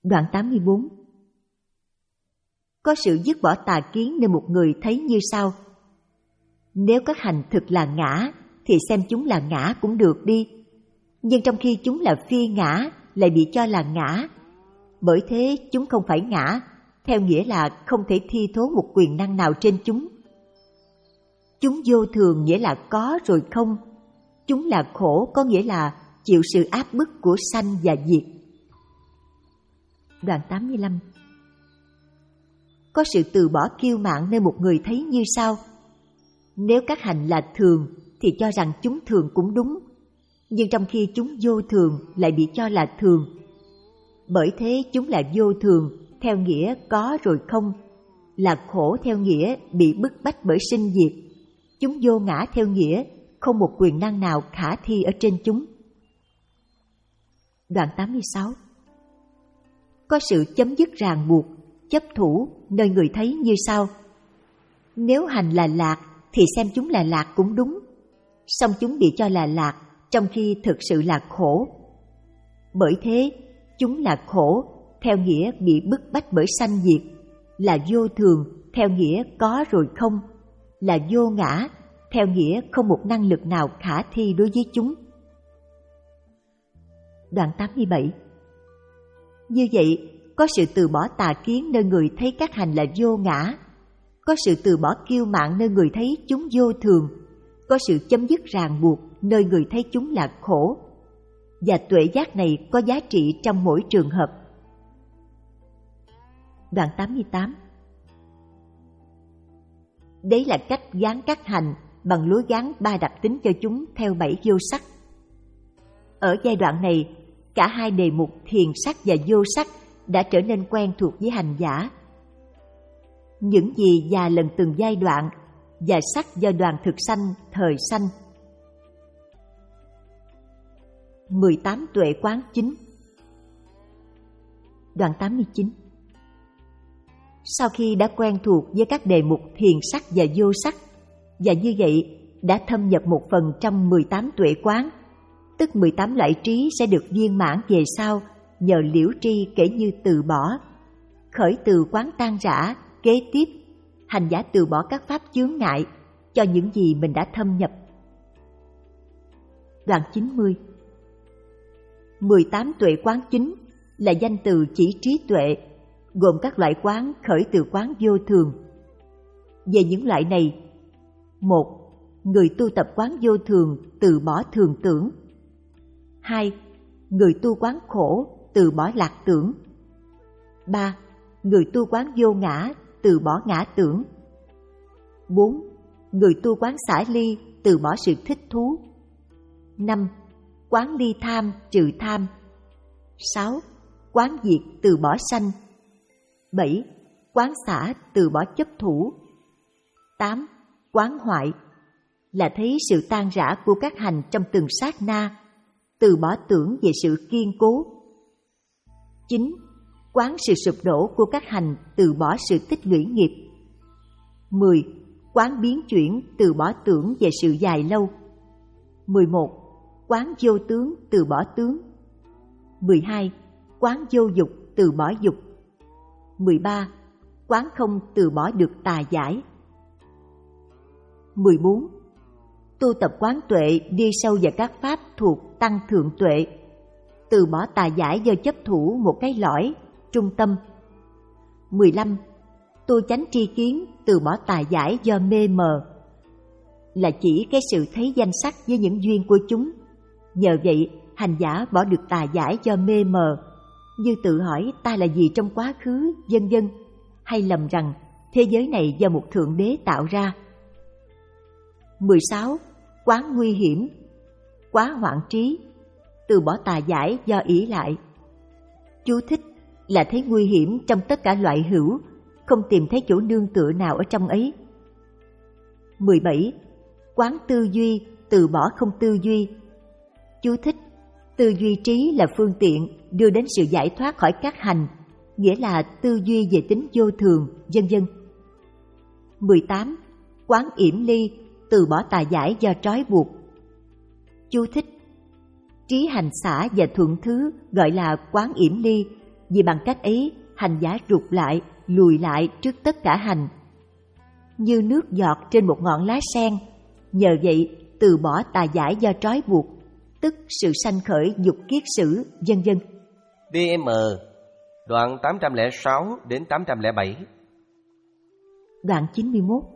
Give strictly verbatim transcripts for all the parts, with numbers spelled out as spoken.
Đoạn tám mươi bốn. Có sự dứt bỏ tà kiến nên một người thấy như sau: nếu các hành thực là ngã thì xem chúng là ngã cũng được đi, nhưng trong khi chúng là phi ngã lại bị cho là ngã. Bởi thế chúng không phải ngã, theo nghĩa là không thể thi thố một quyền năng nào trên chúng. Chúng vô thường nghĩa là có rồi không. Chúng là khổ có nghĩa là chịu sự áp bức của sanh và diệt. Đoạn tám mươi lăm. Có sự từ bỏ kiêu mạn nên một người thấy như sau: nếu các hành là thường thì cho rằng chúng thường cũng đúng, nhưng trong khi chúng vô thường lại bị cho là thường. Bởi thế chúng là vô thường theo nghĩa có rồi không, là khổ theo nghĩa bị bức bách bởi sinh diệt. Chúng vô ngã theo nghĩa không một quyền năng nào khả thi ở trên chúng. Đoạn tám mươi sáu. Có sự chấm dứt ràng buộc, chấp thủ nơi người thấy như sau: nếu hành là lạc thì xem chúng là lạc cũng đúng, song chúng bị cho là lạc trong khi thực sự là khổ. Bởi thế chúng là khổ theo nghĩa bị bức bách bởi sanh diệt, là vô thường theo nghĩa có rồi không, là vô ngã theo nghĩa không một năng lực nào khả thi đối với chúng. Đoạn tám mươi bảy. Như vậy, có sự từ bỏ tà kiến nơi người thấy các hành là vô ngã, có sự từ bỏ kiêu mạn nơi người thấy chúng vô thường, có sự chấm dứt ràng buộc nơi người thấy chúng là khổ. Và tuệ giác này có giá trị trong mỗi trường hợp. Đoạn tám mươi tám. Đấy là cách gán các hành bằng lối gán ba đặc tính cho chúng theo bảy vô sắc. Ở giai đoạn này, cả hai đề mục thiền sắc và vô sắc đã trở nên quen thuộc với hành giả. Những gì già lần từng giai đoạn và sắc do đoàn thực sanh thời sanh. mười tám tuệ quán chính. Đoạn tám mươi chín. Sau khi đã quen thuộc với các đề mục thiền sắc và vô sắc, và như vậy đã thâm nhập một phần trong mười tám tuệ quán, tức mười tám loại trí sẽ được viên mãn về sau nhờ liễu tri kể như từ bỏ. Khởi từ quán tan rã, kế tiếp, hành giả từ bỏ các pháp chướng ngại cho những gì mình đã thâm nhập. Đoạn chín mươi. mười tám tuệ quán chính là danh từ chỉ trí tuệ, gồm các loại quán khởi từ quán vô thường. Về những loại này: một. Người tu tập quán vô thường từ bỏ thường tưởng. Hai. Người tu quán khổ từ bỏ lạc tưởng. Ba. Người tu quán vô ngã từ bỏ ngã tưởng. Bốn. Người tu quán xả ly từ bỏ sự thích thú. Năm. Quán ly tham trừ tham. Sáu. Quán diệt từ bỏ sanh. Bảy. Quán xả từ bỏ chấp thủ. Tám. Quán hoại là thấy sự tan rã của các hành trong từng sát na, từ bỏ tưởng về sự kiên cố. Chín. Quán sự sụp đổ của các hành, từ bỏ sự tích lũy nghiệp. Mười. Quán biến chuyển, từ bỏ tưởng về sự dài lâu. Mười một. Quán vô tướng, từ bỏ tướng. Mười hai. Quán vô dục, từ bỏ dục. Mười ba. Quán không, từ bỏ được tà giải. Mười bốn. Tu tập quán tuệ đi sâu vào các pháp thuộc tăng thượng tuệ, từ bỏ tà giải do chấp thủ một cái lõi, trung tâm. Mười lăm. Tu chánh tri kiến, từ bỏ tà giải do mê mờ, là chỉ cái sự thấy danh sắc với những duyên của chúng. Nhờ vậy, hành giả bỏ được tà giải do mê mờ, như tự hỏi ta là gì trong quá khứ, vân vân, hay lầm rằng thế giới này do một thượng đế tạo ra. Mười sáu. Quán nguy hiểm, quá hoạn trí, từ bỏ tà giải do ỷ lại. Chú thích là thấy nguy hiểm trong tất cả loại hữu, không tìm thấy chỗ nương tựa nào ở trong ấy. Mười bảy. Quán tư duy, từ bỏ không tư duy. Chú thích: tư duy trí là phương tiện đưa đến sự giải thoát khỏi các hành, nghĩa là tư duy về tính vô thường, vân vân. Mười tám. Quán yểm ly, từ bỏ tà giải do trói buộc. Chú thích: trí hành xả và thuận thứ gọi là quán yểm ly, vì bằng cách ấy hành giả rụt lại, lùi lại trước tất cả hành, như nước giọt trên một ngọn lá sen. Nhờ vậy từ bỏ tà giải do trói buộc, tức sự sanh khởi dục kiết sử, vân vân. đê em đoạn tám trăm lẻ sáu đến tám trăm lẻ bảy. Đoạn chín mươi mốt.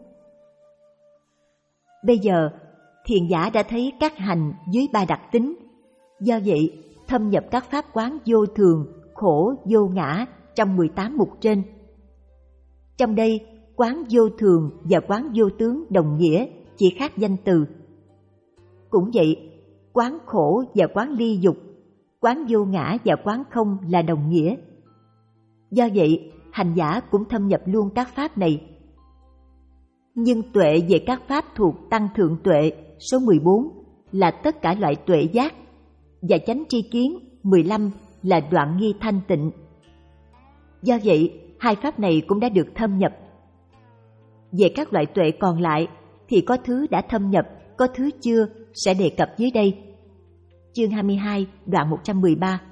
Bây giờ thiền giả đã thấy các hành dưới ba đặc tính, do vậy thâm nhập các pháp quán vô thường, khổ, vô ngã trong mười tám mục trên. Trong đây, quán vô thường và quán vô tướng đồng nghĩa, chỉ khác danh từ. Cũng vậy, quán khổ và quán ly dục, quán vô ngã và quán không là đồng nghĩa. Do vậy, hành giả cũng thâm nhập luôn các pháp này. Nhưng tuệ về các pháp thuộc tăng thượng tuệ số mười bốn là tất cả loại tuệ giác, và chánh tri kiến mười lăm là đoạn nghi thanh tịnh. Do vậy, hai pháp này cũng đã được thâm nhập. Về các loại tuệ còn lại thì có thứ đã thâm nhập, có thứ chưa, sẽ đề cập dưới đây. Chương hai mươi hai, đoạn một trăm mười ba.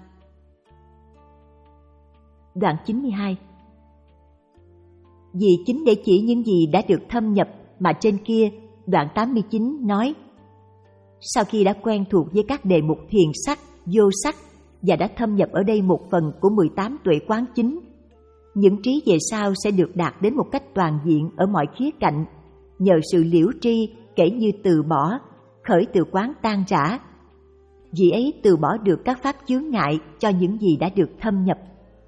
Đoạn chín mươi hai. Vì chính để chỉ những gì đã được thâm nhập mà trên kia, đoạn tám mươi chín nói: sau khi đã quen thuộc với các đề mục thiền sắc, vô sắc và đã thâm nhập ở đây một phần của mười tám tuệ quán chính, những trí về sau sẽ được đạt đến một cách toàn diện ở mọi khía cạnh, nhờ sự liễu tri kể như từ bỏ, khởi từ quán tan rã. Vì ấy từ bỏ được các pháp chướng ngại cho những gì đã được thâm nhập.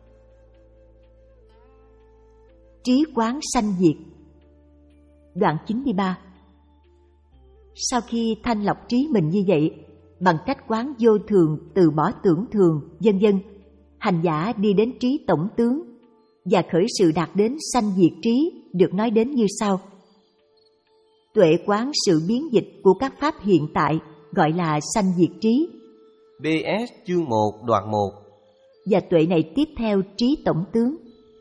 Trí quán sanh diệt. Đoạn chín mươi ba. Sau khi thanh lọc trí mình như vậy, bằng cách quán vô thường, từ bỏ tưởng thường, vân vân, hành giả đi đến trí tổng tướng và khởi sự đạt đến sanh diệt trí, được nói đến như sau. Tuệ quán sự biến dịch của các pháp hiện tại gọi là sanh diệt trí. bê ét chương một đoạn một. Và tuệ này tiếp theo trí tổng tướng.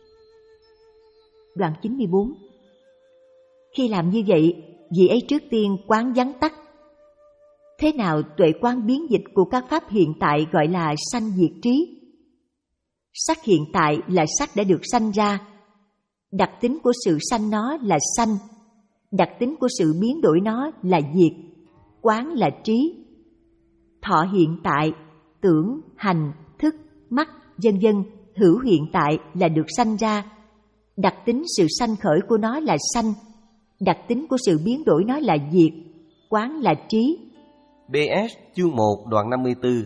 Đoạn chín mươi bốn. Khi làm như vậy, vị ấy trước tiên quán vắn tắt. Thế nào tuệ quán biến dịch của các pháp hiện tại gọi là sanh diệt trí? Sắc hiện tại là sắc đã được sanh ra. Đặc tính của sự sanh nó là sanh. Đặc tính của sự biến đổi nó là diệt. Quán là trí. Thọ hiện tại, tưởng, hành, thức, mắt, vân vân, hữu hiện tại là được sanh ra. Đặc tính sự sanh khởi của nó là sanh. Đặc tính của sự biến đổi nó là diệt. Quán là trí. bê ét chương một đoạn năm mươi tư.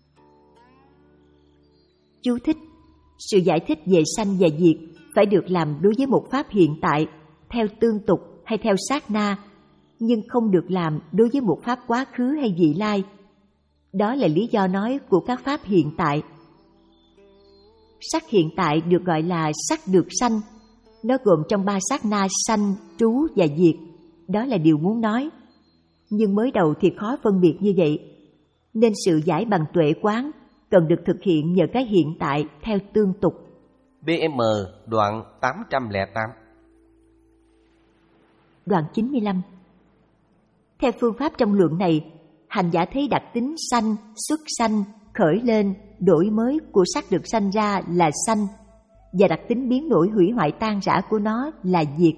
Chú thích: sự giải thích về sanh và diệt phải được làm đối với một pháp hiện tại theo tương tục hay theo sát na, nhưng không được làm đối với một pháp quá khứ hay vị lai. Đó là lý do nói của các pháp hiện tại. Sắc hiện tại được gọi là sắc được sanh. Nó gồm trong ba sát na sanh, trú và diệt. Đó là điều muốn nói. Nhưng mới đầu thì khó phân biệt như vậy, nên sự giải bằng tuệ quán cần được thực hiện nhờ cái hiện tại theo tương tục. bê em đoạn tám trăm lẻ tám. Đoạn chín mươi lăm. Theo phương pháp trong luận này, hành giả thấy đặc tính sanh, xuất sanh, khởi lên, đổi mới của sắc được sanh ra là sanh, và đặc tính biến đổi hủy hoại tan rã của nó là diệt.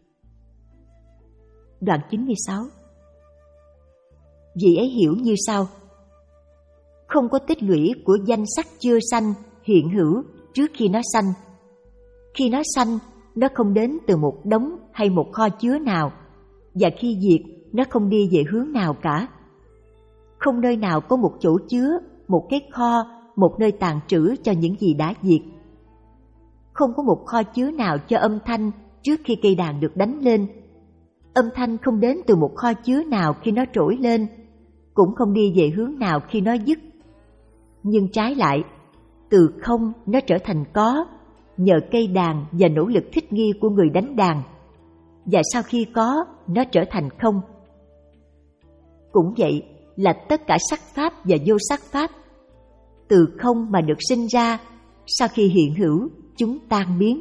Đoạn chín mươi sáu. Vị ấy hiểu như sau: không có tích lũy của danh sắc chưa sanh hiện hữu trước khi nó sanh. Khi nó sanh, nó không đến từ một đống hay một kho chứa nào, và khi diệt, nó không đi về hướng nào cả. Không nơi nào có một chỗ chứa, một cái kho, một nơi tàng trữ cho những gì đã diệt. Không có một kho chứa nào cho âm thanh trước khi cây đàn được đánh lên. Âm thanh không đến từ một kho chứa nào khi nó trỗi lên, cũng không đi về hướng nào khi nó dứt. Nhưng trái lại, từ không nó trở thành có, nhờ cây đàn và nỗ lực thích nghi của người đánh đàn. Và sau khi có, nó trở thành không. Cũng vậy là tất cả sắc pháp và vô sắc pháp. Từ không mà được sinh ra, sau khi hiện hữu, chúng tan biến.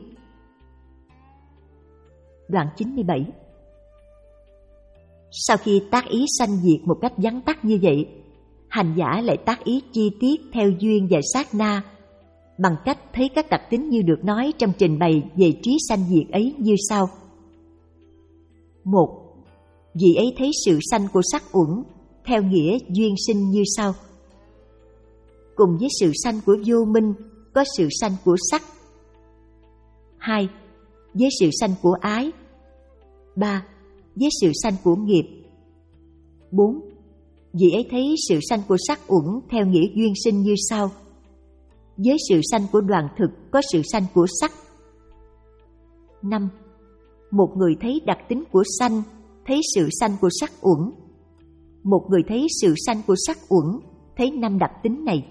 Đoạn chín mươi bảy. Sau khi tác ý sanh diệt một cách vắn tắt như vậy, hành giả lại tác ý chi tiết theo duyên và sát na. bằng cách thấy các đặc tính như được nói trong trình bày về trí sanh diệt ấy như sau. Một, vị ấy thấy sự sanh của sắc uẩn theo nghĩa duyên sinh như sau. Cùng với sự sanh của vô minh có sự sanh của sắc. Hai, với sự sanh của ái. Ba, với sự sanh của nghiệp. Bốn, vị ấy thấy sự sanh của sắc uẩn theo nghĩa duyên sinh như sau. Với sự sanh của đoàn thực có sự sanh của sắc. Năm, một người thấy đặc tính của sanh, thấy sự sanh của sắc uẩn. Một người thấy sự sanh của sắc uẩn, thấy năm đặc tính này.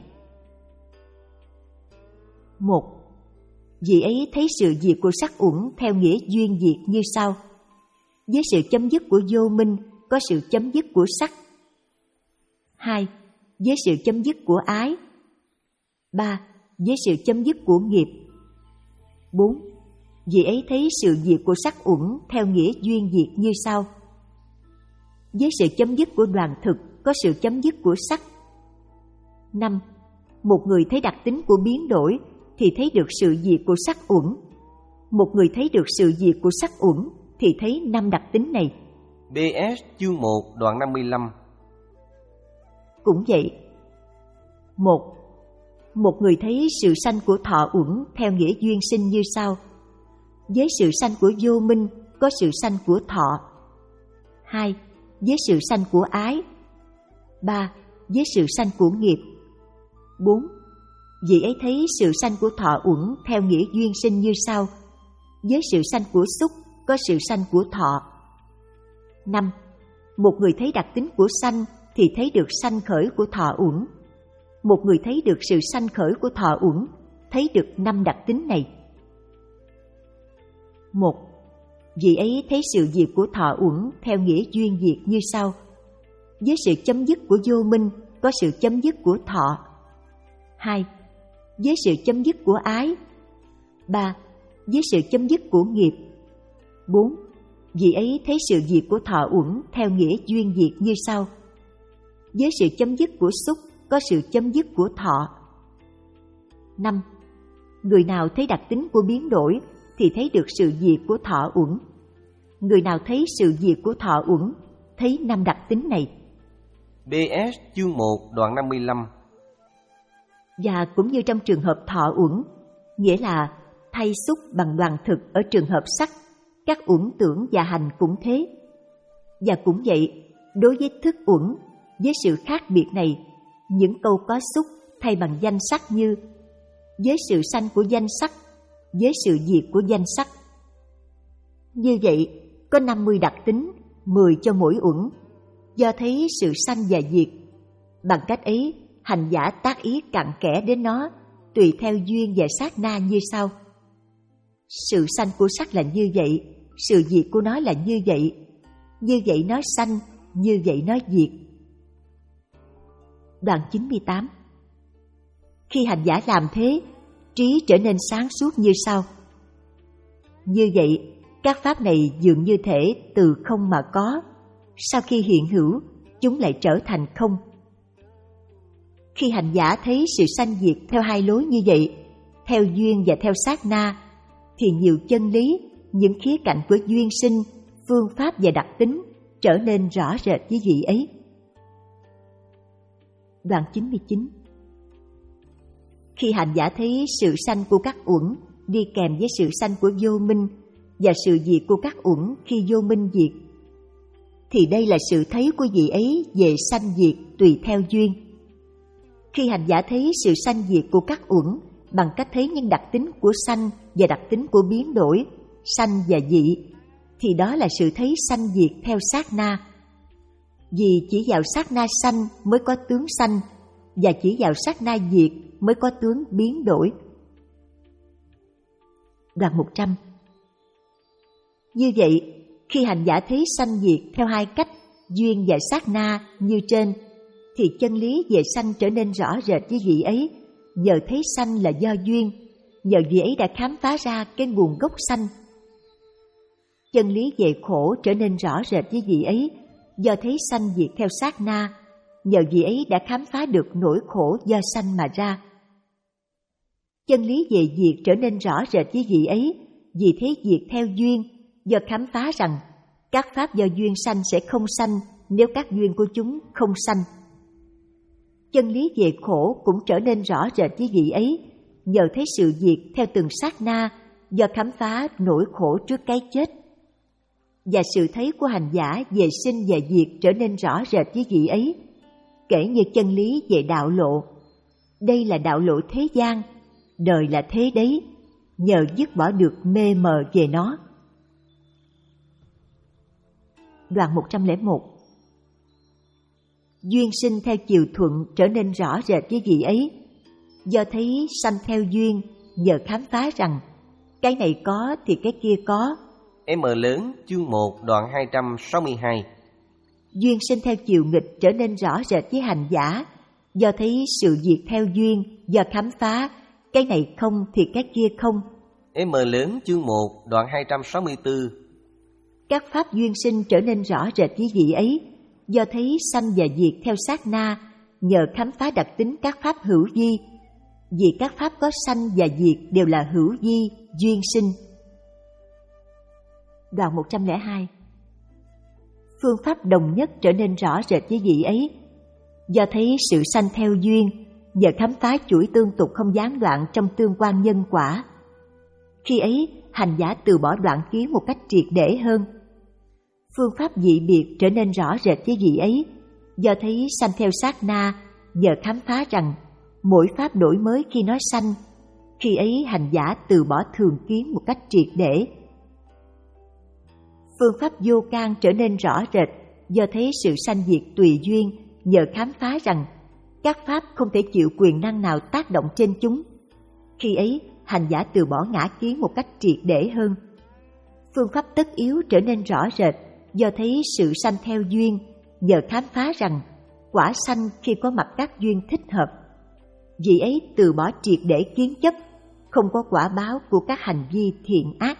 Một, vị ấy thấy sự diệt của sắc uẩn theo nghĩa duyên diệt như sau. Với sự chấm dứt của vô minh có sự chấm dứt của sắc. Hai, với sự chấm dứt của ái. Ba, với sự chấm dứt của nghiệp. Bốn, vị ấy thấy sự diệt của sắc uẩn theo nghĩa duyên diệt như sau. Với sự chấm dứt của đoàn thực có sự chấm dứt của sắc. Năm, một người thấy đặc tính của biến đổi thì thấy được sự diệt của sắc uẩn. Một người thấy được sự diệt của sắc uẩn thì thấy năm đặc tính này. bê ét chương một đoạn năm mươi lăm. Cũng vậy. Một, một người thấy sự sanh của thọ uẩn theo nghĩa duyên sinh như sau. Với sự sanh của vô minh có sự sanh của thọ. Hai, với sự sanh của ái. Ba, với sự sanh của nghiệp. Bốn, vị ấy thấy sự sanh của thọ uẩn theo nghĩa duyên sinh như sau. Với sự sanh của xúc có sự sanh của thọ. Năm, một người thấy đặc tính của sanh thì thấy được sanh khởi của thọ uẩn. Một người thấy được sự sanh khởi của thọ uẩn, thấy được năm đặc tính này. Một, vị ấy thấy sự diệt của thọ uẩn theo nghĩa duyên diệt như sau. Với sự chấm dứt của vô minh có sự chấm dứt của thọ. Hai, với sự chấm dứt của ái. Ba, với sự chấm dứt của nghiệp. Bốn, vị ấy thấy sự diệt của thọ uẩn theo nghĩa duyên diệt như sau. Với sự chấm dứt của xúc có sự chấm dứt của thọ. Năm, người nào thấy đặc tính của biến đổi thì thấy được sự diệt của thọ uẩn. Người nào thấy sự diệt của thọ uẩn thấy năm đặc tính này. bê ét chương một đoạn năm mươi lăm. Và cũng như trong trường hợp thọ uẩn, nghĩa là thay xúc bằng đoàn thực ở trường hợp sắc, các uẩn tưởng và hành cũng thế. Và cũng vậy, đối với thức uẩn, với sự khác biệt này, những câu có xúc thay bằng danh sắc như với sự sanh của danh sắc, với sự diệt của danh sắc. Như vậy, có năm mươi đặc tính, mười cho mỗi uẩn, do thấy sự sanh và diệt. Bằng cách ấy, hành giả tác ý cặn kẽ đến nó, tùy theo duyên và sát na như sau. Sự sanh của sắc là như vậy, sự diệt của nó là như vậy, như vậy nó sanh, như vậy nó diệt. Đoạn chín mươi tám. Khi hành giả làm thế, trí trở nên sáng suốt như sau. Như vậy, các pháp này dường như thể từ không mà có, sau khi hiện hữu, chúng lại trở thành không. Khi hành giả thấy sự sanh diệt theo hai lối như vậy, theo duyên và theo sát na, thì nhiều chân lý, những khía cạnh của duyên sinh, phương pháp và đặc tính trở nên rõ rệt với vị ấy. Đoạn chín mươi chín. Khi hành giả thấy sự sanh của các uẩn đi kèm với sự sanh của vô minh và sự diệt của các uẩn khi vô minh diệt, thì đây là sự thấy của vị ấy về sanh diệt tùy theo duyên. Khi hành giả thấy sự sanh diệt của các uẩn bằng cách thấy những đặc tính của sanh và đặc tính của biến đổi, sanh và dị, thì đó là sự thấy sanh diệt theo sát na. Vì chỉ vào sát na sanh mới có tướng sanh, và chỉ vào sát na diệt mới có tướng biến đổi. Đoạn một trăm. Như vậy, khi hành giả thấy sanh diệt theo hai cách, duyên và sát na như trên, thì chân lý về sanh trở nên rõ rệt với vị ấy, nhờ thấy sanh là do duyên, nhờ vị ấy đã khám phá ra cái nguồn gốc sanh. Chân lý về khổ trở nên rõ rệt với vị ấy, do thấy sanh diệt theo sát na, nhờ vị ấy đã khám phá được nỗi khổ do sanh mà ra. Chân lý về diệt trở nên rõ rệt với vị ấy, vì thế diệt theo duyên, do khám phá rằng các pháp do duyên sanh sẽ không sanh nếu các duyên của chúng không sanh. Chân lý về khổ cũng trở nên rõ rệt với vị ấy, nhờ thấy sự diệt theo từng sát na, do khám phá nỗi khổ trước cái chết. Và sự thấy của hành giả về sinh và diệt trở nên rõ rệt với vị ấy, kể như chân lý về đạo lộ. Đây là đạo lộ thế gian, đời là thế đấy, nhờ dứt bỏ được mê mờ về nó. Đoạn một trăm lẻ một. Duyên sinh theo chiều thuận trở nên rõ rệt với vị ấy, do thấy sanh theo duyên, nhờ khám phá rằng cái này có thì cái kia có. M lớn chương một đoạn hai trăm sáu mươi hai. Duyên sinh theo chiều nghịch trở nên rõ rệt với hành giả, do thấy sự diệt theo duyên, do khám phá cái này không thì cái kia không. M lớn chương một đoạn hai trăm sáu mươi tư. Các pháp duyên sinh trở nên rõ rệt với vị ấy, do thấy sanh và diệt theo sát na, nhờ khám phá đặc tính các pháp hữu vi, vì các pháp có sanh và diệt đều là hữu vi, duyên sinh. Đoạn một trăm lẻ hai. Phương pháp đồng nhất trở nên rõ rệt với vị ấy, do thấy sự sanh theo duyên, nhờ khám phá chuỗi tương tục không gián đoạn trong tương quan nhân quả. Khi ấy, hành giả từ bỏ đoạn kiến một cách triệt để hơn. Phương pháp dị biệt trở nên rõ rệt với vị ấy, do thấy sanh theo sát na, nhờ khám phá rằng mỗi pháp đổi mới khi nó sanh. Khi ấy, hành giả từ bỏ thường kiến một cách triệt để. Phương pháp vô can trở nên rõ rệt, do thấy sự sanh diệt tùy duyên, nhờ khám phá rằng các pháp không thể chịu quyền năng nào tác động trên chúng. Khi ấy, hành giả từ bỏ ngã kiến một cách triệt để hơn. Phương pháp tất yếu trở nên rõ rệt, do thấy sự sanh theo duyên, nhờ khám phá rằng quả sanh khi có mặt các duyên thích hợp. Vì ấy từ bỏ triệt để kiến chấp, không có quả báo của các hành vi thiện ác.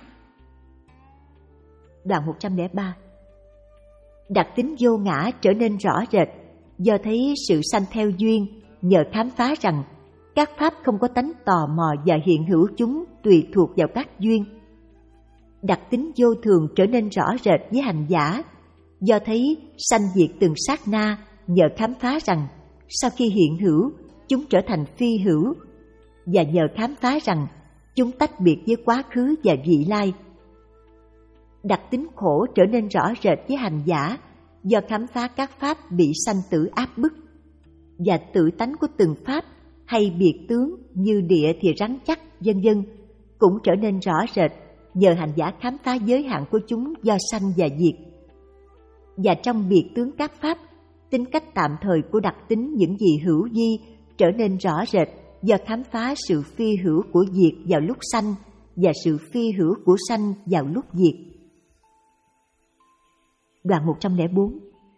Đoạn một trăm lẻ ba. Đặc tính vô ngã trở nên rõ rệt, do thấy sự sanh theo duyên, nhờ khám phá rằng các pháp không có tánh tò mò và hiện hữu chúng tùy thuộc vào các duyên. Đặc tính vô thường trở nên rõ rệt với hành giả, do thấy sanh diệt từng sát na, nhờ khám phá rằng sau khi hiện hữu, chúng trở thành phi hữu, và nhờ khám phá rằng chúng tách biệt với quá khứ và vị lai. Đặc tính khổ trở nên rõ rệt với hành giả, do khám phá các pháp bị sanh tử áp bức, và tự tánh của từng pháp hay biệt tướng như địa thì rắn chắc, vân vân cũng trở nên rõ rệt, nhờ hành giả khám phá giới hạn của chúng do sanh và diệt. Và trong biệt tướng các pháp, tính cách tạm thời của đặc tính những gì hữu vi trở nên rõ rệt, do khám phá sự phi hữu của diệt vào lúc sanh và sự phi hữu của sanh vào lúc diệt. Đoạn một trăm lẻ bốn.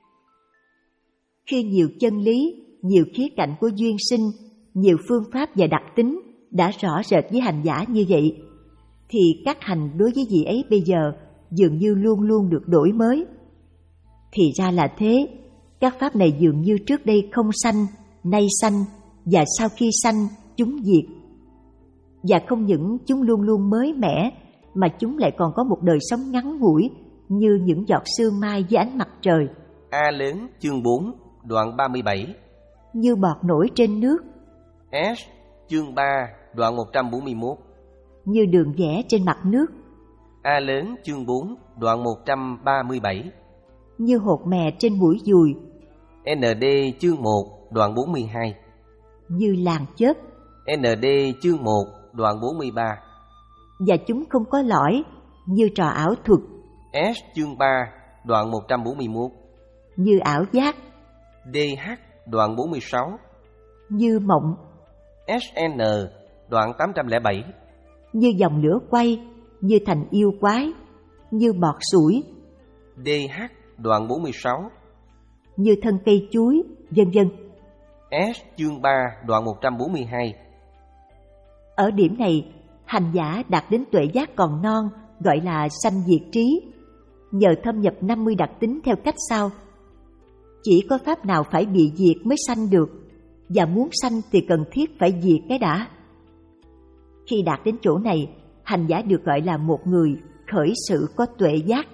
Khi nhiều chân lý, nhiều khía cạnh của duyên sinh, nhiều phương pháp và đặc tính đã rõ rệt với hành giả như vậy, thì các hành đối với vị ấy bây giờ dường như luôn luôn được đổi mới. Thì ra là thế, các pháp này dường như trước đây không sanh, nay sanh, và sau khi sanh, chúng diệt. Và không những chúng luôn luôn mới mẻ, mà chúng lại còn có một đời sống ngắn ngủi, như những giọt sương mai dưới ánh mặt trời. A lớn chương bốn đoạn ba mươi bảy. Như bọt nổi trên nước. S chương ba đoạn một trăm bốn mươi mốt. Như đường vẽ trên mặt nước. A lớn chương bốn đoạn một trăm ba mươi bảy. Như hột mè trên mũi dùi. N D chương một đoạn bốn mươi hai. Như làn chớp. N D chương một đoạn bốn mươi ba. Và chúng không có lõi, như trò ảo thuật. S chương ba đoạn một trăm bốn mươi mốt. Như ảo giác. D H đoạn bốn mươi sáu. Như mộng. S N đoạn tám trăm lẻ bảy. Như dòng lửa quay, như thành yêu quái, như bọt sủi. D H đoạn bốn mươi sáu. Như thân cây chuối, vân vân. S chương ba đoạn một trăm bốn mươi hai. Ở điểm này, hành giả đạt đến tuệ giác còn non, gọi là sanh diệt trí, nhờ thâm nhập năm mươi đặc tính theo cách sau. Chỉ có pháp nào phải bị diệt mới sanh được, và muốn sanh thì cần thiết phải diệt cái đã. Khi đạt đến chỗ này, hành giả được gọi là một người khởi sự có tuệ giác.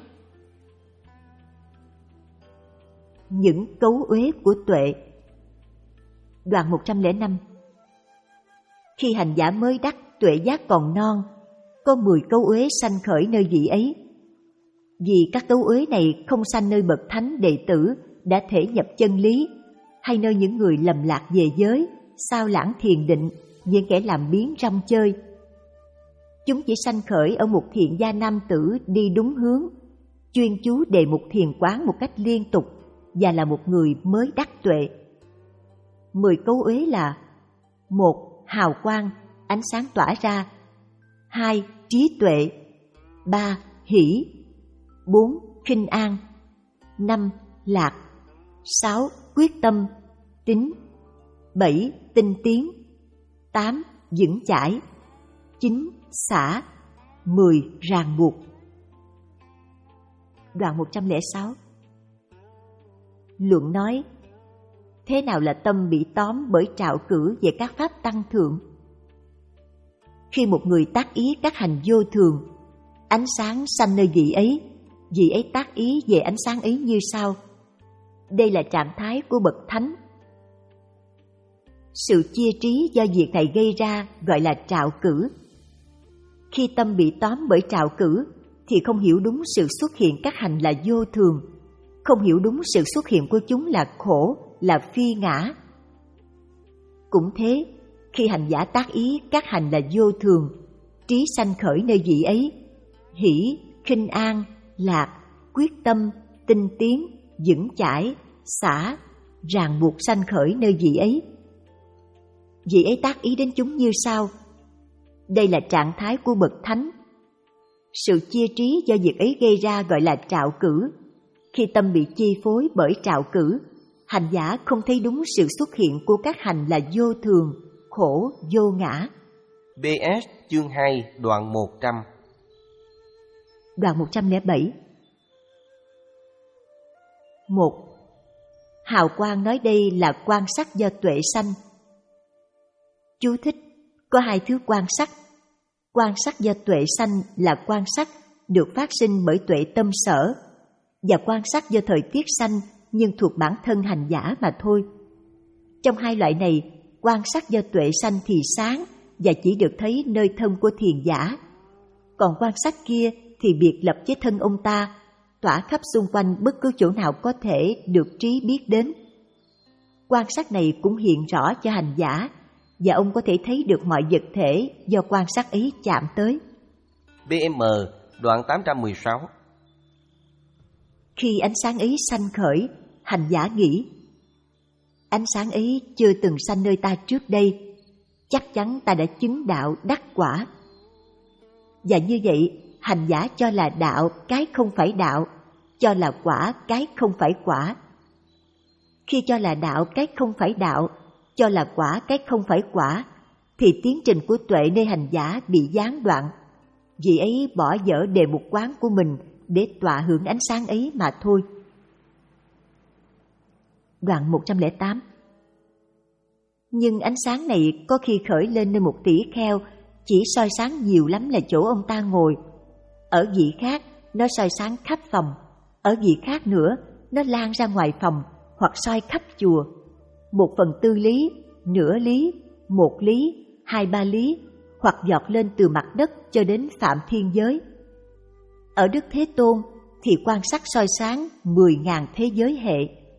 Những cấu uế của tuệ. Đoạn một trăm lẻ năm. Khi hành giả mới đắc tuệ giác còn non, có mười cấu uế sanh khởi nơi vị ấy. Vì các cấu uế này không sanh nơi bậc thánh đệ tử đã thể nhập chân lý, hay nơi những người lầm lạc về giới, sao lãng thiền định, những kẻ làm biếng rong chơi. Chúng chỉ sanh khởi ở một thiện gia nam tử đi đúng hướng, chuyên chú đề mục thiền quán một cách liên tục và là một người mới đắc tuệ. Mười cấu uế là: một. Hào quang, ánh sáng tỏa ra. Hai. Trí tuệ. Ba. Hỷ. Bốn. Khinh an. Năm. Lạc. Sáu. Quyết tâm, tín. Bảy. Tinh tiến. Tám. Vững chãi. Chín. Xả. Mười. Ràng buộc. Đoạn một trăm lẻ sáu. Luận nói: thế nào là tâm bị tóm bởi trạo cử về các pháp tăng thượng? Khi một người tác ý các hành vô thường, ánh sáng sanh nơi vị ấy, vị ấy tác ý về ánh sáng ấy như sau. Đây là trạng thái của bậc thánh. Sự chia trí do việc này gây ra gọi là trạo cử. Khi tâm bị tóm bởi trạo cử thì không hiểu đúng sự xuất hiện các hành là vô thường, không hiểu đúng sự xuất hiện của chúng là khổ, là phi ngã. Cũng thế, khi hành giả tác ý các hành là vô thường, trí sanh khởi nơi vị ấy, hỷ, khinh an, lạc, quyết tâm, tinh tiến, vững chãi, xả, ràng buộc sanh khởi nơi vị ấy. Vị ấy tác ý đến chúng như sau. Đây là trạng thái của bậc thánh. Sự chia trí do việc ấy gây ra gọi là trạo cử. Khi tâm bị chi phối bởi trạo cử, hành giả không thấy đúng sự xuất hiện của các hành là vô thường, khổ, vô ngã. bê ét chương hai đoạn một trăm. Đoạn một trăm lẻ bảy. Một. Hào quang nói đây là quan sát do tuệ sanh. Chú thích: có hai thứ quan sát. Quan sát do tuệ sanh là quan sát được phát sinh bởi tuệ tâm sở, và quan sát do thời tiết sanh nhưng thuộc bản thân hành giả mà thôi. Trong hai loại này, quan sát do tuệ sanh thì sáng và chỉ được thấy nơi thân của thiền giả, còn quan sát kia thì biệt lập với thân ông ta, tỏa khắp xung quanh bất cứ chỗ nào có thể được trí biết đến. Quan sát này cũng hiện rõ cho hành giả, và ông có thể thấy được mọi vật thể do quan sát ấy chạm tới. bê em đoạn tám trăm mười sáu. Khi ánh sáng ấy sanh khởi, hành giả nghĩ: ánh sáng ấy chưa từng sanh nơi ta trước đây, chắc chắn ta đã chứng đạo đắc quả. Và như vậy, hành giả cho là đạo cái không phải đạo, cho là quả cái không phải quả. Khi cho là đạo cái không phải đạo, cho là quả cái không phải quả, thì tiến trình của tuệ nơi hành giả bị gián đoạn. Vì ấy bỏ dở đề mục quán của mình để tọa hưởng ánh sáng ấy mà thôi. Đoạn một trăm lẻ tám. Nhưng ánh sáng này có khi khởi lên nơi một tỷ kheo, chỉ soi sáng nhiều lắm là chỗ ông ta ngồi. Ở vị khác, nó soi sáng khắp phòng. Ở vị khác nữa, nó lan ra ngoài phòng, hoặc soi khắp chùa. Một phần tư lý, nửa lý, một lý, hai ba lý, hoặc giọt lên từ mặt đất cho đến phạm thiên giới. Ở Đức Thế Tôn thì quan sát soi sáng mười ngàn thế giới hệ.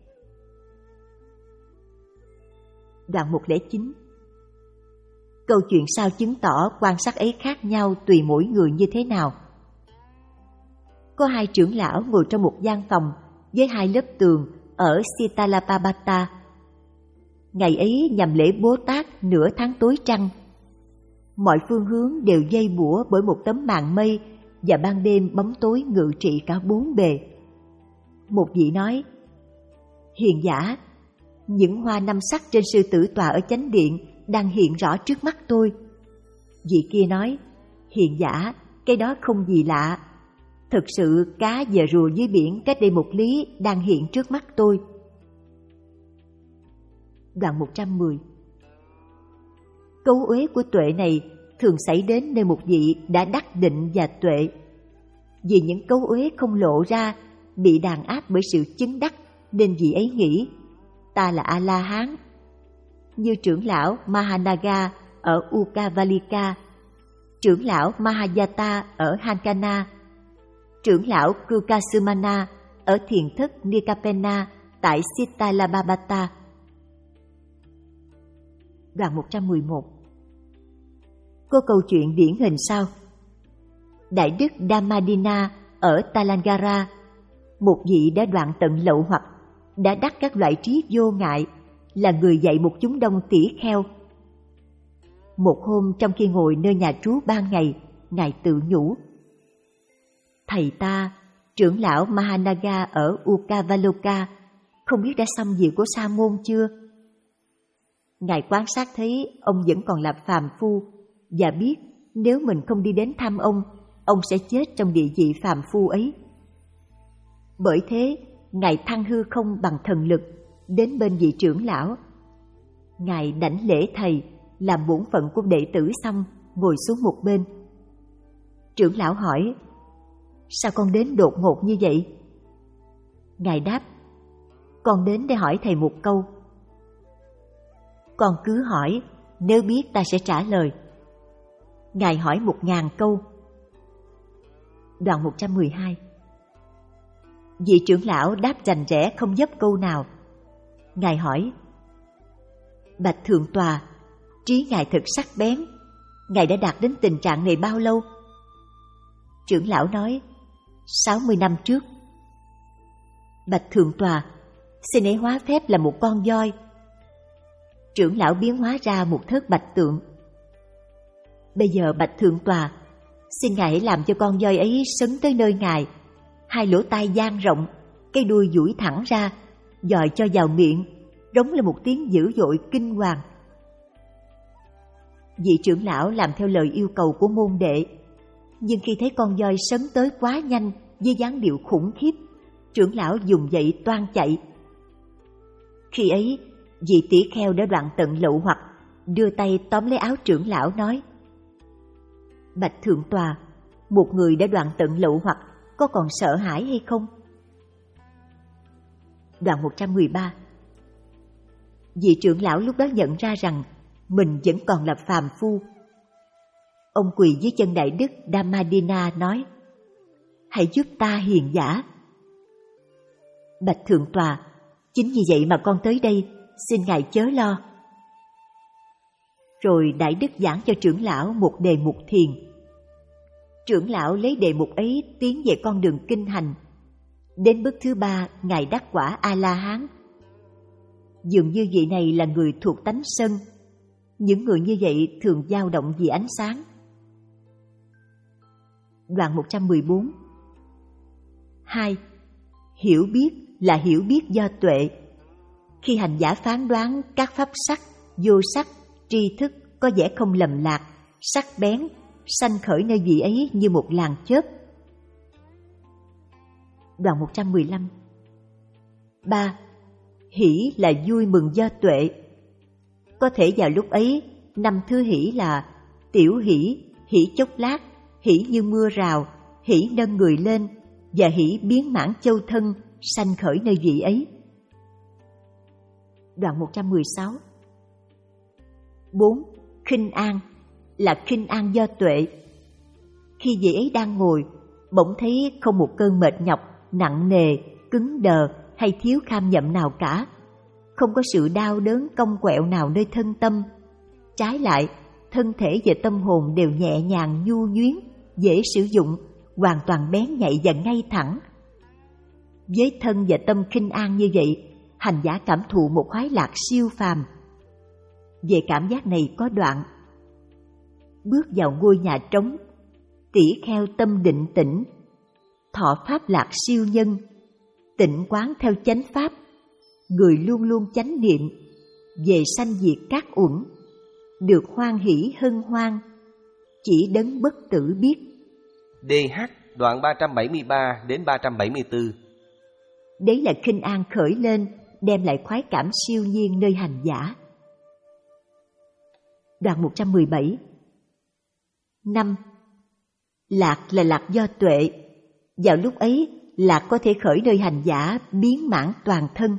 Đoạn một trăm lẻ chín. Câu chuyện sau chứng tỏ quan sát ấy khác nhau tùy mỗi người như thế nào. Có hai trưởng lão ngồi trong một gian phòng với hai lớp tường ở Sitalapabata. Ngày ấy nhằm lễ Bố Tát nửa tháng tối trăng. Mọi phương hướng đều dây bủa bởi một tấm màn mây, và ban đêm bóng tối ngự trị cả bốn bề. Một vị nói: hiền giả, những hoa năm sắc trên sư tử tọa ở chánh điện đang hiện rõ trước mắt tôi. Vị kia nói: hiền giả, cái đó không gì lạ. Thực sự cá và rùa dưới biển cách đây một lý đang hiện trước mắt tôi. Đoạn một trăm mười. Cấu uế của tuệ này thường xảy đến nơi một vị đã đắc định và tuệ. Vì những cấu uế không lộ ra, bị đàn áp bởi sự chứng đắc, nên vị ấy nghĩ ta là A-la-hán. Như trưởng lão Mahanaga ở Ukavalika, trưởng lão Mahayata ở Hankana, trưởng lão Kukasumana ở thiền thất Nikapena tại Sitalabhabata. Đoạn một trăm mười một. Có câu chuyện điển hình sau. Đại đức Dhammadina ở Talangara, một vị đã đoạn tận lậu hoặc, đã đắc các loại trí vô ngại, là người dạy một chúng đông tỷ kheo. Một hôm trong khi ngồi nơi nhà trú ban ngày, Ngài tự nhủ: thầy ta, trưởng lão Mahanaga ở Ukavaloka, không biết đã xong việc của sa môn chưa? Ngài quan sát thấy ông vẫn còn là phàm phu, và biết nếu mình không đi đến thăm ông, ông sẽ chết trong địa vị phàm phu ấy. Bởi thế, Ngài thăng hư không bằng thần lực, đến bên vị trưởng lão. Ngài đảnh lễ thầy, làm bổn phận của đệ tử xong, ngồi xuống một bên. Trưởng lão hỏi: sao con đến đột ngột như vậy? Ngài đáp: con đến để hỏi thầy một câu. Con cứ hỏi, nếu biết ta sẽ trả lời. Ngài hỏi một ngàn câu. Đoạn một trăm mười hai. Vị trưởng lão đáp rành rẽ không dấp câu nào. Ngài hỏi: bạch thượng tòa, trí Ngài thật sắc bén, Ngài đã đạt đến tình trạng này bao lâu? Trưởng lão nói: sáu mươi năm trước. Bạch thượng tòa, xin hãy hóa phép là một con voi. Trưởng lão biến hóa ra một thớt bạch tượng. Bây giờ bạch thượng tòa, xin Ngài hãy làm cho con voi ấy sấn tới nơi Ngài, hai lỗ tai dang rộng, cái đuôi duỗi thẳng ra, dòi cho vào miệng, rống lên một tiếng dữ dội kinh hoàng. Vị trưởng lão làm theo lời yêu cầu của môn đệ, nhưng khi thấy con voi sấn tới quá nhanh với dáng điệu khủng khiếp, trưởng lão dùng dậy toan chạy. Khi ấy, vị tỷ kheo đã đoạn tận lậu hoặc, đưa tay tóm lấy áo trưởng lão nói: bạch thượng tòa, một người đã đoạn tận lậu hoặc có còn sợ hãi hay không? Đoạn một trăm mười ba. Vị trưởng lão lúc đó nhận ra rằng mình vẫn còn là phàm phu. Ông quỳ dưới chân đại đức Dhammadina nói: hãy giúp ta hiền giả. Bạch thượng tòa, chính vì vậy mà con tới đây, xin Ngài chớ lo. Rồi đại đức giảng cho trưởng lão một đề mục thiền. Trưởng lão lấy đề mục ấy tiến về con đường kinh hành. Đến bước thứ ba, Ngài đắc quả A-la-hán. Dường như vị này là người thuộc tánh sân. Những người như vậy thường dao động vì ánh sáng. Đoạn một trăm mười bốn. hai. Hiểu biết là hiểu biết do tuệ. Khi hành giả phán đoán các pháp sắc, vô sắc, tri thức có vẻ không lầm lạc, sắc bén, sanh khởi nơi vị ấy như một làn chớp. Đoạn một trăm mười lăm. ba. Hỷ là vui mừng do tuệ. Có thể vào lúc ấy, năm thứ hỷ là tiểu hỷ, hỷ chốc lát, hỷ như mưa rào, hỷ nâng người lên, và hỷ biến mãn châu thân, sanh khởi nơi vị ấy. Đoạn một trăm mười sáu. bốn. Khinh an là khinh an do tuệ. Khi vị ấy đang ngồi, bỗng thấy không một cơn mệt nhọc, nặng nề, cứng đờ hay thiếu kham nhậm nào cả. Không có sự đau đớn cong quẹo nào nơi thân tâm. Trái lại, thân thể và tâm hồn đều nhẹ nhàng nhu nhuyến, dễ sử dụng, hoàn toàn bén nhạy và ngay thẳng. Với thân và tâm khinh an như vậy, hành giả cảm thụ một khoái lạc siêu phàm. Về cảm giác này có đoạn: bước vào ngôi nhà trống, tỷ kheo tâm định tĩnh, thọ pháp lạc siêu nhân, tịnh quán theo chánh pháp, người luôn luôn chánh niệm, về sanh diệt các uẩn, được hoan hỷ hân hoan, chỉ đấng bất tử biết. đê hát đoạn ba trăm bảy mươi ba đến ba trăm bảy mươi tư. Đấy là khinh an khởi lên, đem lại khoái cảm siêu nhiên nơi hành giả. Đoạn một trăm mười bảy. Năm. Lạc là lạc do tuệ. Vào lúc ấy, lạc có thể khởi nơi hành giả biến mãn toàn thân.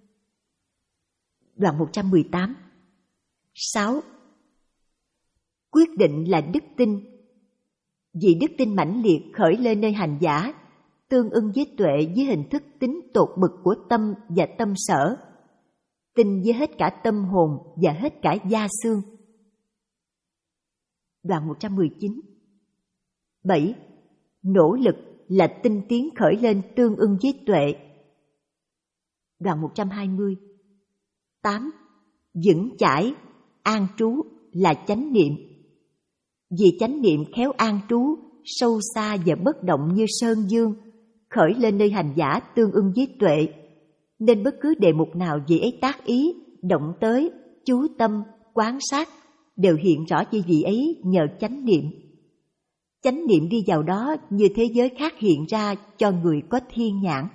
Đoạn một trăm mười tám. Sáu. Quyết định là đức tin. Vì đức tin mãnh liệt khởi lên nơi hành giả, tương ưng với tuệ với hình thức tính tột bực của tâm và tâm sở, tin với hết cả tâm hồn và hết cả da xương. Đoạn một trăm mười chín. Bảy. Nỗ lực là tinh tiến khởi lên tương ưng với tuệ. Đoạn một trăm hai mươi. Tám. Vững chãi, an trú là chánh niệm. Vì chánh niệm khéo an trú, sâu xa và bất động như sơn dương, khởi lên nơi hành giả tương ưng với tuệ, nên bất cứ đề mục nào vị ấy tác ý, động tới, chú tâm, quán sát đều hiện rõ cho vị ấy nhờ chánh niệm. Chánh niệm đi vào đó như thế giới khác hiện ra cho người có thiên nhãn.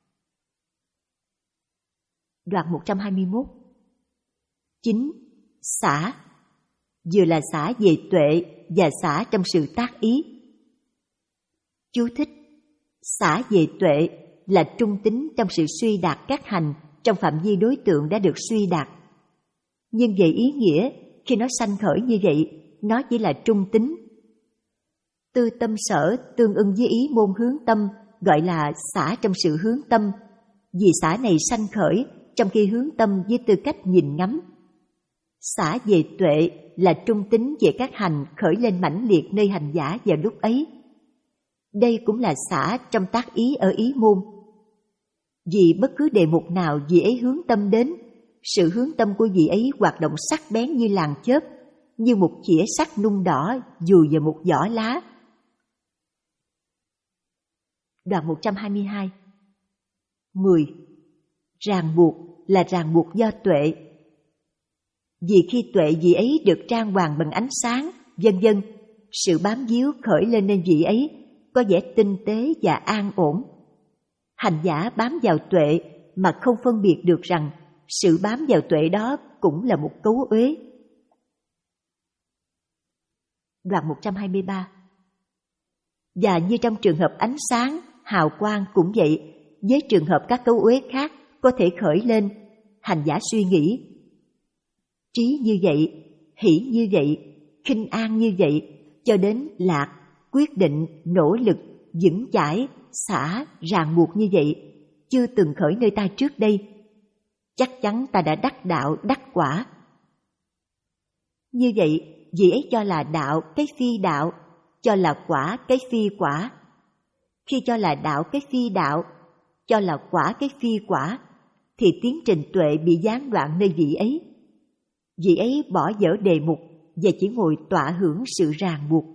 Đoạn một trăm hai mươi mốt. Chín. Xả. Vừa là xả về tuệ và xả trong sự tác ý. Chú thích. Xả về tuệ là trung tín trong sự suy đạt các hành trong phạm vi đối tượng đã được suy đạt. Nhưng về ý nghĩa, khi nó sanh khởi như vậy, nó chỉ là trung tín. Tư tâm sở tương ưng với ý môn hướng tâm gọi là xả trong sự hướng tâm, vì xả này sanh khởi trong khi hướng tâm với tư cách nhìn ngắm. Xả về tuệ là trung tín về các hành khởi lên mãnh liệt nơi hành giả vào lúc ấy. Đây cũng là xả trong tác ý ở ý môn. Vì bất cứ đề mục nào vị ấy hướng tâm đến, sự hướng tâm của vị ấy hoạt động sắc bén như làn chớp, như một chĩa sắt nung đỏ dùi vào một giỏ lá. Đoạn một trăm hai mươi hai. Mười. Ràng buộc là ràng buộc do tuệ. Vì khi tuệ vị ấy được trang hoàng bằng ánh sáng, vân vân, sự bám víu khởi lên nên vị ấy có vẻ tinh tế và an ổn. Hành giả bám vào tuệ mà không phân biệt được rằng sự bám vào tuệ đó cũng là một cấu uế. Đoạn một trăm hai mươi ba. Và như trong trường hợp ánh sáng, hào quang cũng vậy, với trường hợp các cấu uế khác có thể khởi lên, hành giả suy nghĩ. Trí như vậy, hỷ như vậy, khinh an như vậy, cho đến lạc, quyết định, nỗ lực, vững chãi, xả, ràng buộc như vậy, chưa từng khởi nơi ta trước đây. Chắc chắn ta đã đắc đạo, đắc quả. Như vậy, vị ấy cho là đạo cái phi đạo, cho là quả cái phi quả. Khi cho là đạo cái phi đạo, cho là quả cái phi quả, thì tiến trình tuệ bị gián đoạn nơi vị ấy. Vị ấy bỏ dở đề mục và chỉ ngồi tọa hưởng sự ràng buộc.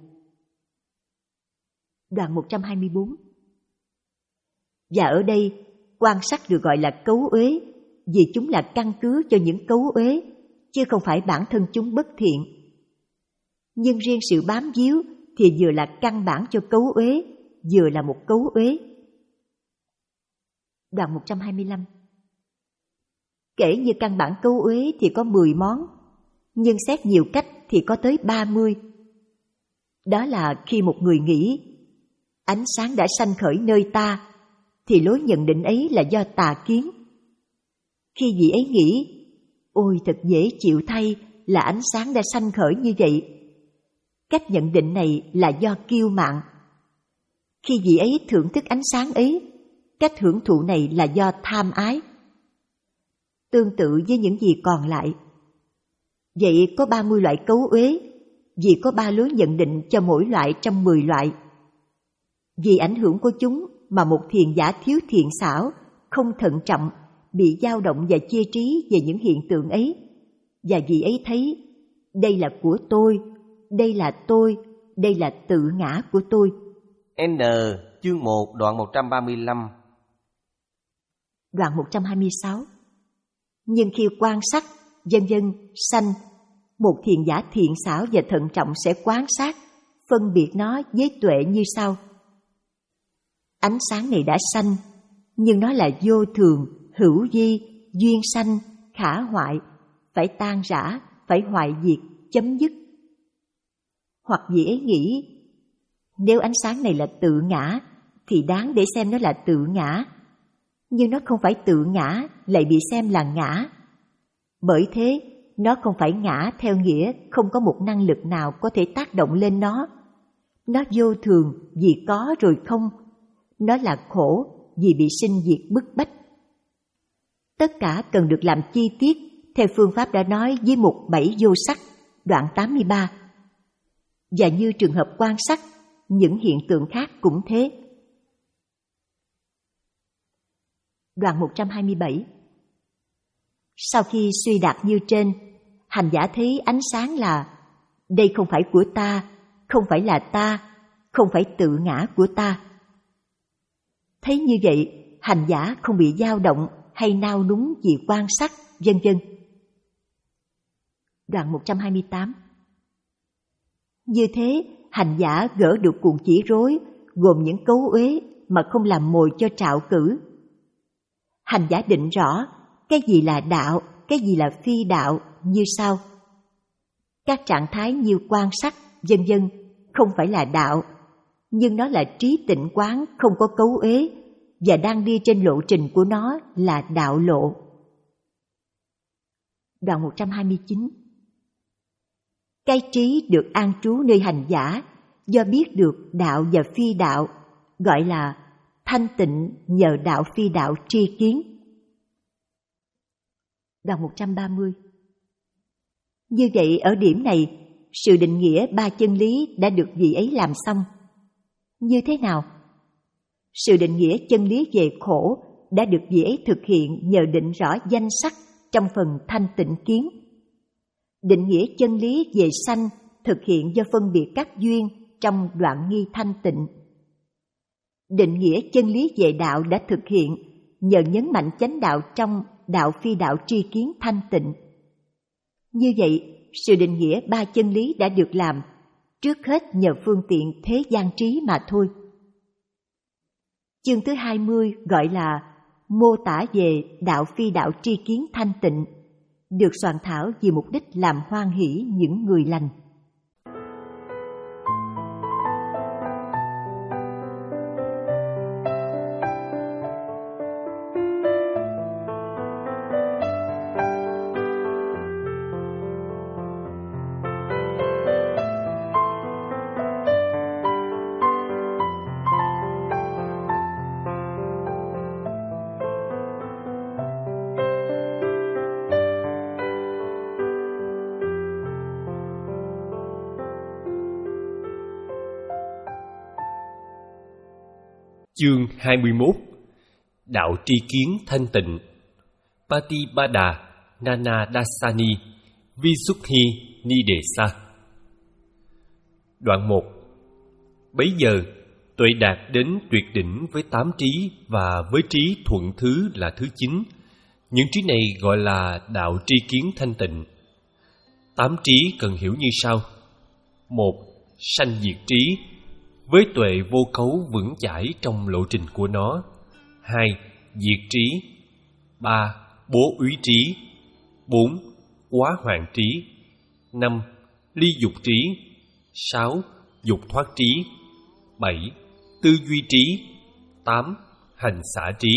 Đoạn một trăm hai mươi bốn. Và ở đây, quan sát được gọi là cấu uế, vì chúng là căn cứ cho những cấu uế, chứ không phải bản thân chúng bất thiện. Nhưng riêng sự bám víu thì vừa là căn bản cho cấu uế, vừa là một cấu uế. Đoạn một trăm hai mươi lăm. Kể như căn bản cấu uế thì có mười món, nhưng xét nhiều cách thì có tới ba mươi. Đó là khi một người nghĩ ánh sáng đã sanh khởi nơi ta, thì lối nhận định ấy là do tà kiến. Khi vị ấy nghĩ, ôi thật dễ chịu thay là ánh sáng đã sanh khởi như vậy, cách nhận định này là do kiêu mạn. Khi vị ấy thưởng thức ánh sáng ấy, cách hưởng thụ này là do tham ái. Tương tự với những gì còn lại. Vậy có ba mươi loại cấu uế, vì có ba lối nhận định cho mỗi loại trong mười loại. Vì ảnh hưởng của chúng mà một thiền giả thiếu thiện xảo, không thận trọng, bị dao động và chia trí về những hiện tượng ấy. Và vì ấy thấy, đây là của tôi, đây là tôi, đây là tự ngã của tôi. N. Chương một đoạn một trăm ba mươi lăm. Đoạn một trăm hai mươi sáu. Nhưng khi quan sát, vân vân, sanh, một thiền giả thiện xảo và thận trọng sẽ quan sát, phân biệt nó với tuệ như sau. Ánh sáng này đã sanh, nhưng nó là vô thường, hữu vi, duyên sanh, khả hoại, phải tan rã, phải hoại diệt, chấm dứt. Hoặc dễ nghĩ, nếu ánh sáng này là tự ngã, thì đáng để xem nó là tự ngã. Nhưng nó không phải tự ngã, lại bị xem là ngã. Bởi thế, nó không phải ngã theo nghĩa không có một năng lực nào có thể tác động lên nó. Nó vô thường vì có rồi không. Nó là khổ vì bị sinh diệt bức bách. Tất cả cần được làm chi tiết theo phương pháp đã nói với mục bảy vô sắc, đoạn tám mươi ba. Và như trường hợp quan sát, những hiện tượng khác cũng thế. Đoạn một trăm hai mươi bảy. Sau khi suy đạt như trên, hành giả thấy ánh sáng là đây không phải của ta, không phải là ta, không phải tự ngã của ta. Thấy như vậy, hành giả không bị dao động hay nao núng vì quan sát, vân vân. Đoạn một trăm hai mươi tám. Như thế, hành giả gỡ được cuồng chỉ rối, gồm những cấu uế mà không làm mồi cho trạo cử. Hành giả định rõ cái gì là đạo, cái gì là phi đạo như sau. Các trạng thái như quan sát, vân vân không phải là đạo, nhưng nó là trí tịnh quán không có cấu uế và đang đi trên lộ trình của nó là đạo lộ. Đoạn một trăm hai mươi chín. Cái trí được an trú nơi hành giả do biết được đạo và phi đạo, gọi là thanh tịnh nhờ đạo phi đạo tri kiến. Đoạn một trăm ba mươi. Như vậy ở điểm này, sự định nghĩa ba chân lý đã được vị ấy làm xong. Như thế nào? Sự định nghĩa chân lý về khổ đã được vị ấy thực hiện nhờ định rõ danh sắc trong phần thanh tịnh kiến. Định nghĩa chân lý về sanh thực hiện do phân biệt các duyên trong đoạn nghi thanh tịnh. Định nghĩa chân lý về đạo đã thực hiện nhờ nhấn mạnh chánh đạo trong đạo phi đạo tri kiến thanh tịnh. Như vậy, sự định nghĩa ba chân lý đã được làm trước hết nhờ phương tiện thế gian trí mà thôi. Chương thứ hai mươi gọi là mô tả về đạo phi đạo tri kiến thanh tịnh, được soạn thảo vì mục đích làm hoan hỷ những người lành. Chương hai mươi mốt. Đạo tri kiến thanh tịnh. Patipada Nana Dasani Visuddhi Nidesa. Đoạn một. Bấy giờ, tuệ đạt đến tuyệt đỉnh với tám trí và với trí thuận thứ là thứ chín. Những trí này gọi là đạo tri kiến thanh tịnh. Tám trí cần hiểu như sau. Một. Sanh diệt trí, với tuệ vô cấu vững chãi trong lộ trình của nó. Hai. Diệt trí. Ba. Bố úy trí. Bốn. Quá hoạn trí. Năm. Ly dục trí. Sáu. Dục thoát trí. Bảy. Tư duy trí. Tám. Hành xả trí.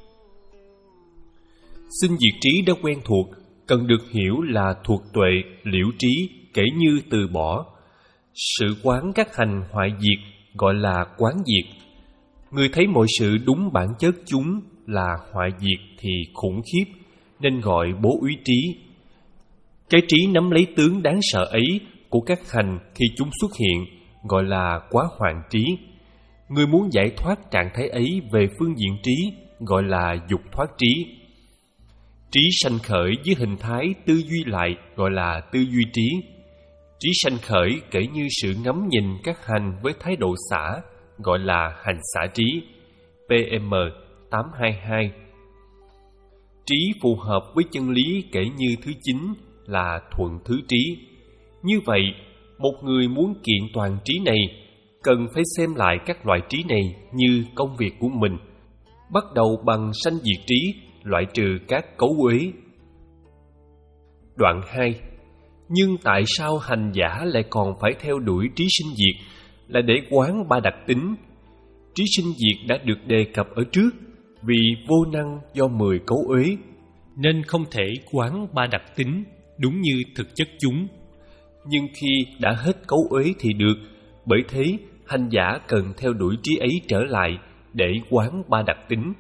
Sinh diệt trí đã quen thuộc, cần được hiểu là thuộc tuệ, liễu trí, kể như từ bỏ. Sự quán các hành hoại diệt gọi là quán diệt. Người thấy mọi sự đúng bản chất chúng là hoại diệt thì khủng khiếp, nên gọi bố úy trí. Cái trí nắm lấy tướng đáng sợ ấy của các hành khi chúng xuất hiện gọi là quá hoạn trí. Người muốn giải thoát trạng thái ấy về phương diện trí gọi là dục thoát trí. Trí sanh khởi với hình thái tư duy lại gọi là tư duy trí. Trí sanh khởi kể như sự ngắm nhìn các hành với thái độ xả, gọi là hành xả trí. pê em tám hai hai. Trí phù hợp với chân lý kể như thứ chín là thuận thứ trí. Như vậy, một người muốn kiện toàn trí này, cần phải xem lại các loại trí này như công việc của mình, bắt đầu bằng sanh diệt trí, loại trừ các cấu uế. Đoạn hai. Nhưng tại sao hành giả lại còn phải theo đuổi trí sinh diệt, là để quán ba đặc tính? Trí sinh diệt đã được đề cập ở trước, vì vô năng do mười cấu uế, nên không thể quán ba đặc tính đúng như thực chất chúng. Nhưng khi đã hết cấu uế thì được, bởi thế hành giả cần theo đuổi trí ấy trở lại để quán ba đặc tính.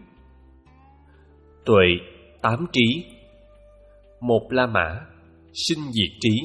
Tuệ, tám trí. Một La Mã, sinh diệt trí.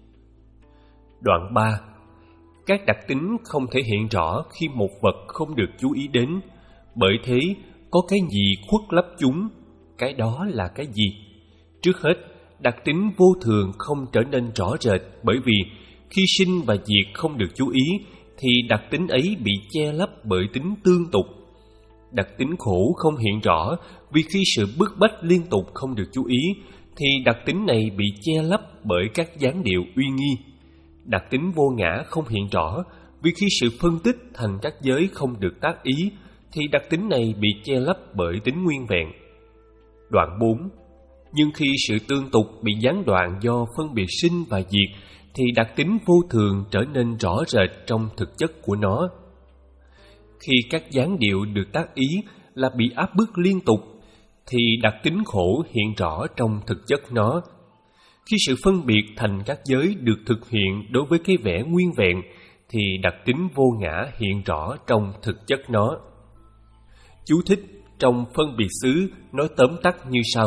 Đoạn ba. Các đặc tính không thể hiện rõ khi một vật không được chú ý đến, bởi thế có cái gì khuất lấp chúng, cái đó là cái gì? Trước hết, đặc tính vô thường không trở nên rõ rệt, bởi vì khi sinh và diệt không được chú ý thì đặc tính ấy bị che lấp bởi tính tương tục. Đặc tính khổ không hiện rõ vì khi sự bức bách liên tục không được chú ý thì đặc tính này bị che lấp bởi các dáng điệu uy nghi. Đặc tính vô ngã không hiện rõ vì khi sự phân tích thành các giới không được tác ý thì đặc tính này bị che lấp bởi tính nguyên vẹn. Đoạn bốn. Nhưng khi sự tương tục bị gián đoạn do phân biệt sinh và diệt thì đặc tính vô thường trở nên rõ rệt trong thực chất của nó. Khi các dáng điệu được tác ý là bị áp bức liên tục thì đặc tính khổ hiện rõ trong thực chất nó. Khi sự phân biệt thành các giới được thực hiện đối với cái vẻ nguyên vẹn thì đặc tính vô ngã hiện rõ trong thực chất nó. Chú thích trong phân biệt xứ nói tóm tắt như sau.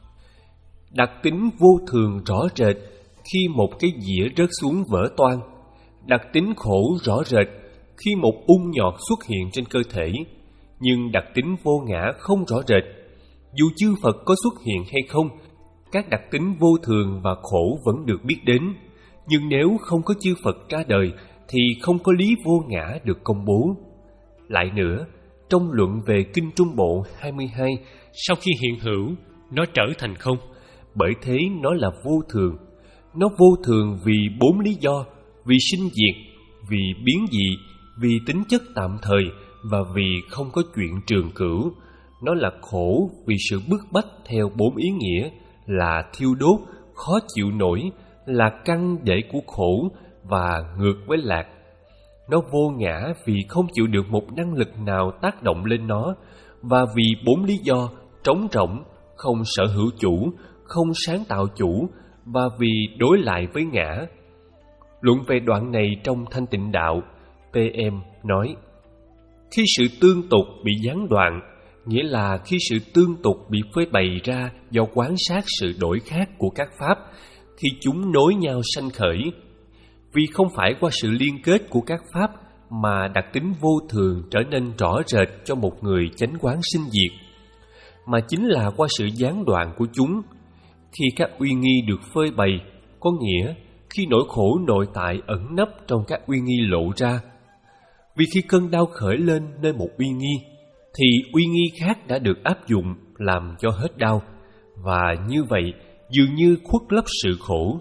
Đặc tính vô thường rõ rệt khi một cái dĩa rớt xuống vỡ toang. Đặc tính khổ rõ rệt khi một ung nhọt xuất hiện trên cơ thể. Nhưng đặc tính vô ngã không rõ rệt. Dù chư Phật có xuất hiện hay không, các đặc tính vô thường và khổ vẫn được biết đến. Nhưng nếu không có chư Phật ra đời thì không có lý vô ngã được công bố. Lại nữa, trong luận về Kinh Trung Bộ hai mươi hai, sau khi hiện hữu, nó trở thành không. Bởi thế nó là vô thường. Nó vô thường vì bốn lý do: vì sinh diệt, vì biến dị, vì tính chất tạm thời và vì không có chuyện trường cửu. Nó là khổ vì sự bức bách theo bốn ý nghĩa là thiêu đốt, khó chịu nổi, là căn để của khổ và ngược với lạc. Nó vô ngã vì không chịu được một năng lực nào tác động lên nó, và vì bốn lý do trống rỗng, không sở hữu chủ, không sáng tạo chủ, và vì đối lại với ngã. Luận về đoạn này trong Thanh Tịnh Đạo, pê em nói: khi sự tương tục bị gián đoạn, nghĩa là khi sự tương tục bị phơi bày ra do quan sát sự đổi khác của các pháp, thì chúng nối nhau sanh khởi. Vì không phải qua sự liên kết của các pháp mà đặc tính vô thường trở nên rõ rệt cho một người chánh quán sinh diệt, mà chính là qua sự gián đoạn của chúng. Khi các uy nghi được phơi bày, có nghĩa khi nỗi khổ nội tại ẩn nấp trong các uy nghi lộ ra. Vì khi cơn đau khởi lên nơi một uy nghi, thì uy nghi khác đã được áp dụng làm cho hết đau, và như vậy dường như khuất lấp sự khổ.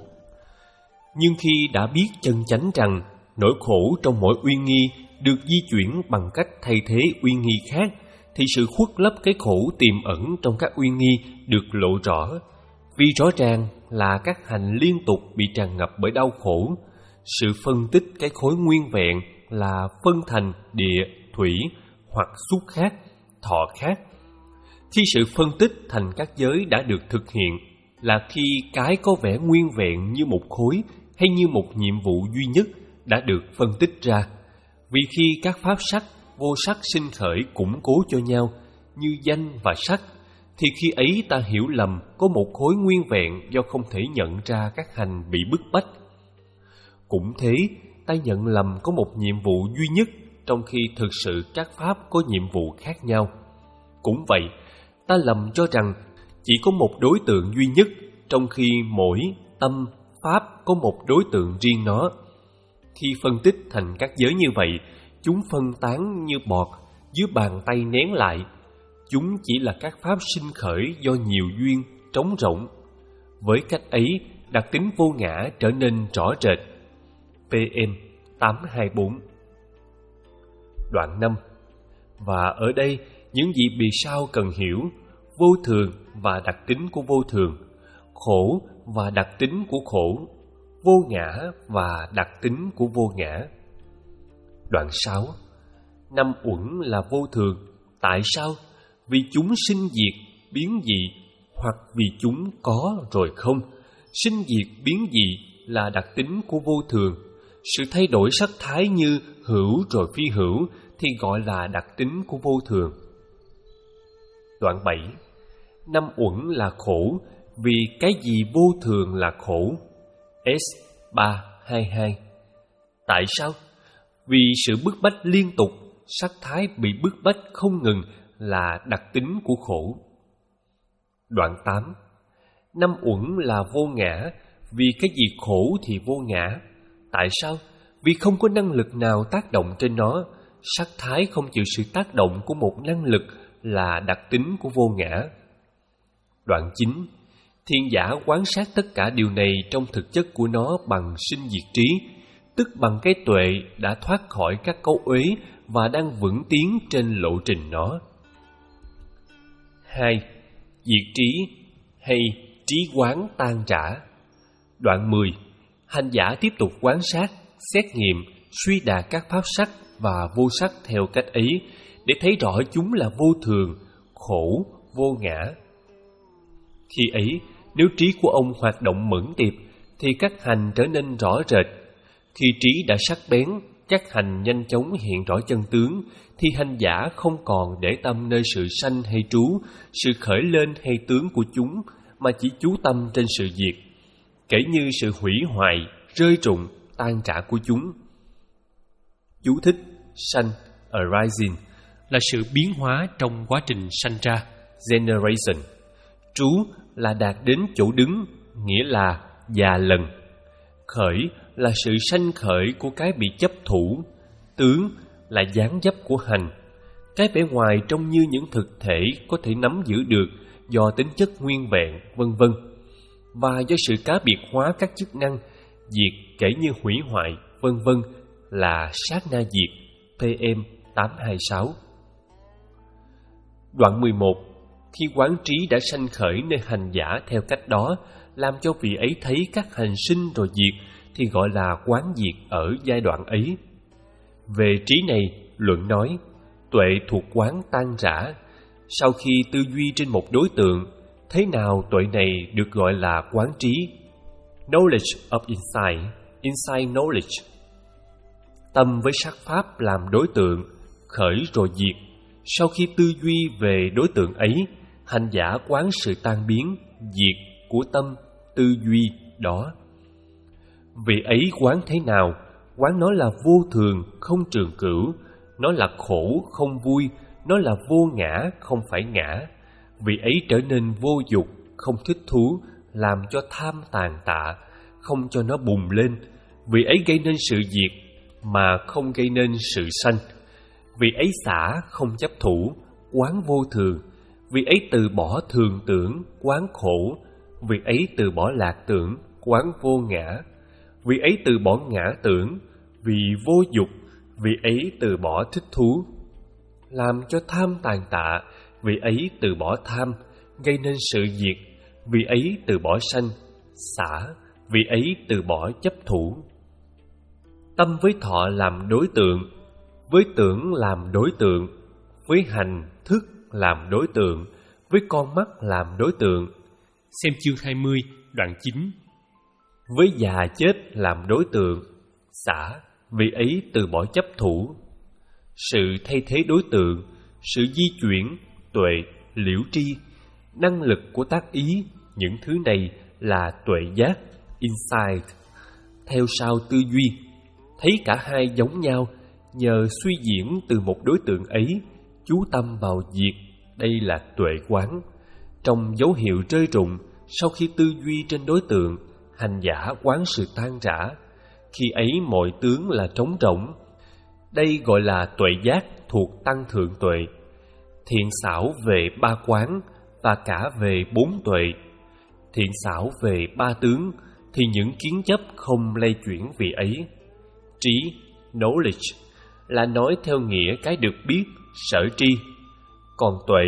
Nhưng khi đã biết chân chánh rằng nỗi khổ trong mỗi uy nghi được di chuyển bằng cách thay thế uy nghi khác, thì sự khuất lấp cái khổ tiềm ẩn trong các uy nghi được lộ rõ. Vì rõ ràng là các hành liên tục bị tràn ngập bởi đau khổ. Sự phân tích cái khối nguyên vẹn là phân thành địa, thủy hoặc xúc khác, thọ khác. Khi sự phân tích thành các giới đã được thực hiện, là khi cái có vẻ nguyên vẹn như một khối hay như một nhiệm vụ duy nhất đã được phân tích ra. Vì khi các pháp sắc, vô sắc sinh khởi củng cố cho nhau như danh và sắc, thì khi ấy ta hiểu lầm có một khối nguyên vẹn do không thể nhận ra các hành bị bức bách. Cũng thế, ta nhận lầm có một nhiệm vụ duy nhất trong khi thực sự các pháp có nhiệm vụ khác nhau. Cũng vậy, ta lầm cho rằng chỉ có một đối tượng duy nhất trong khi mỗi tâm, pháp có một đối tượng riêng nó. Khi phân tích thành các giới như vậy, chúng phân tán như bọt dưới bàn tay nén lại. Chúng chỉ là các pháp sinh khởi do nhiều duyên, trống rỗng. Với cách ấy, đặc tính vô ngã trở nên rõ rệt. pê em tám hai bốn. Đoạn năm. Và ở đây, những gì bì sau cần hiểu: vô thường và đặc tính của vô thường, khổ và đặc tính của khổ, vô ngã và đặc tính của vô ngã. Đoạn sáu. Năm uẩn là vô thường. Tại sao? Vì chúng sinh diệt, biến dị, hoặc vì chúng có rồi không. Sinh diệt, biến dị là đặc tính của vô thường. Sự thay đổi sắc thái như hữu rồi phi hữu thì gọi là đặc tính của vô thường. Đoạn bảy. Năm uẩn là khổ, vì cái gì vô thường là khổ. S ba hai hai. Tại sao? Vì sự bức bách liên tục, sắc thái bị bức bách không ngừng là đặc tính của khổ. Đoạn tám. Năm uẩn là vô ngã, vì cái gì khổ thì vô ngã. Tại sao? Vì không có năng lực nào tác động trên nó. Sắc thái không chịu sự tác động của một năng lực là đặc tính của vô ngã. Đoạn chín. Thiên giả quan sát tất cả điều này trong thực chất của nó bằng sinh diệt trí, tức bằng cái tuệ đã thoát khỏi các cấu uế và đang vững tiến trên lộ trình nó. Hai. Diệt trí hay trí quán tan rã. Đoạn mười. Hành giả tiếp tục quan sát, xét nghiệm, suy đà các pháp sắc và vô sắc theo cách ấy để thấy rõ chúng là vô thường, khổ, vô ngã. Khi ấy, nếu trí của ông hoạt động mẫn tiệp thì các hành trở nên rõ rệt. Khi trí đã sắc bén, các hành nhanh chóng hiện rõ chân tướng thì hành giả không còn để tâm nơi sự sanh hay trú, sự khởi lên hay tướng của chúng, mà chỉ chú tâm trên sự diệt, kể như sự hủy hoại, rơi rụng, tan rã của chúng. Chú thích: sanh, arising, là sự biến hóa trong quá trình sanh ra, generation. Trú là đạt đến chỗ đứng, nghĩa là già lần. Khởi là sự sanh khởi của cái bị chấp thủ. Tướng là dáng dấp của hành. Cái vẻ ngoài trông như những thực thể có thể nắm giữ được do tính chất nguyên vẹn, vân vân. Và do sự cá biệt hóa các chức năng, diệt kể như hủy hoại, vân vân là sát na diệt, P M tám hai sáu. Đoạn mười một. Khi quán trí đã sanh khởi nơi hành giả theo cách đó, làm cho vị ấy thấy các hành sinh rồi diệt, thì gọi là quán diệt ở giai đoạn ấy. Về trí này, luận nói, tuệ thuộc quán tan rã. Sau khi tư duy trên một đối tượng, thế nào tuệ này được gọi là quán trí? Knowledge of insight, insight knowledge. Tâm với sắc pháp làm đối tượng, khởi rồi diệt. Sau khi tư duy về đối tượng ấy, hành giả quán sự tan biến, diệt của tâm, tư duy đó. Vị ấy quán thế nào? Quán nó là vô thường, không trường cửu. Nó là khổ, không vui. Nó là vô ngã, không phải ngã. Vị ấy trở nên vô dục, không thích thú, làm cho tham tàn tạ, không cho nó bùng lên. Vị ấy gây nên sự diệt, mà không gây nên sự sanh. Vị ấy xả, không chấp thủ, quán vô thường. Vị ấy từ bỏ thường tưởng, quán khổ. Vị ấy từ bỏ lạc tưởng, quán vô ngã. Vị ấy từ bỏ ngã tưởng, vì vô dục. Vị ấy từ bỏ thích thú, làm cho tham tàn tạ. Vị ấy từ bỏ tham, gây nên sự diệt. Vị ấy từ bỏ sanh, xả. Vị ấy từ bỏ chấp thủ. Tâm với thọ làm đối tượng, với tưởng làm đối tượng, với hành, thức làm đối tượng, với con mắt làm đối tượng. Xem chương hai mươi, đoạn chín. Với già chết làm đối tượng, xả. Vị ấy từ bỏ chấp thủ. Sự thay thế đối tượng, sự di chuyển, tuệ, liễu tri, năng lực của tác ý, những thứ này là tuệ giác, insight. Theo sau tư duy, thấy cả hai giống nhau, nhờ suy diễn từ một đối tượng ấy, chú tâm vào diệt, đây là tuệ quán. Trong dấu hiệu rơi rụng, sau khi tư duy trên đối tượng, hành giả quán sự tan rã. Khi ấy mọi tướng là trống rỗng. Đây gọi là tuệ giác thuộc tăng thượng tuệ. Thiện xảo về ba quán và cả về bốn tuệ. Thiện xảo về ba tướng thì những kiến chấp không lay chuyển vị ấy. Trí, knowledge, là nói theo nghĩa cái được biết, sở tri. Còn tuệ,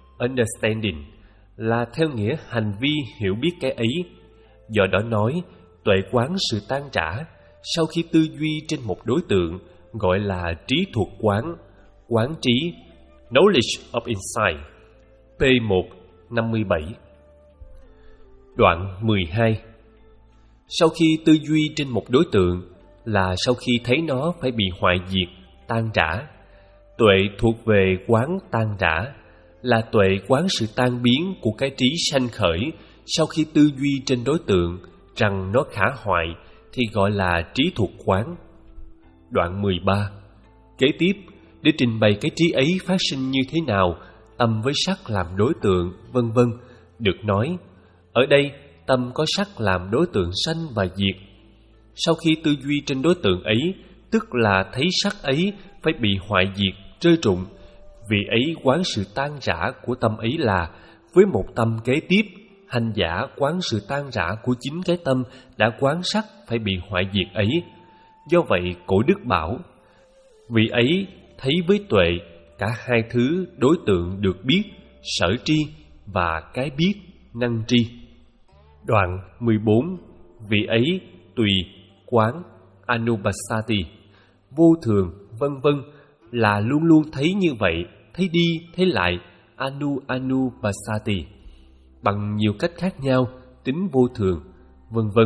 understanding, là theo nghĩa hành vi hiểu biết cái ấy. Do đó nói, Tuệ quán sự tan rã sau khi tư duy trên một đối tượng gọi là trí thuộc quán, quán trí, knowledge of insight. P một năm mươi bảy. Đoạn mười hai. Sau khi tư duy trên một đối tượng là sau khi thấy nó phải bị hoại diệt, tan rã. Tuệ thuộc về quán tan rã là tuệ quán sự tan biến của cái trí sanh khởi sau khi tư duy trên đối tượng rằng nó khả hoại thì gọi là trí thuộc quán. Đoạn mười ba. Kế tiếp, để trình bày cái trí ấy phát sinh như thế nào, tâm với sắc làm đối tượng, vân vân, được nói. Ở đây, tâm có sắc làm đối tượng sanh và diệt. Sau khi tư duy trên đối tượng ấy, tức là thấy sắc ấy phải bị hoại diệt, rơi rụng. Vì ấy quán sự tan rã của tâm ấy là, với một tâm kế tiếp, hành giả quán sự tan rã của chính cái tâm đã quán sắc phải bị hoại diệt ấy. Do vậy, Cổ Đức bảo, vì ấy thấy với tuệ, cả hai thứ đối tượng được biết, sở tri và cái biết, năng tri. Đoạn mười bốn. Vì ấy tùy, quán, anupassati, vô thường, vân vân là luôn luôn thấy như vậy, thấy đi, thấy lại, anu anupassati, bằng nhiều cách khác nhau, tính vô thường, vân vân.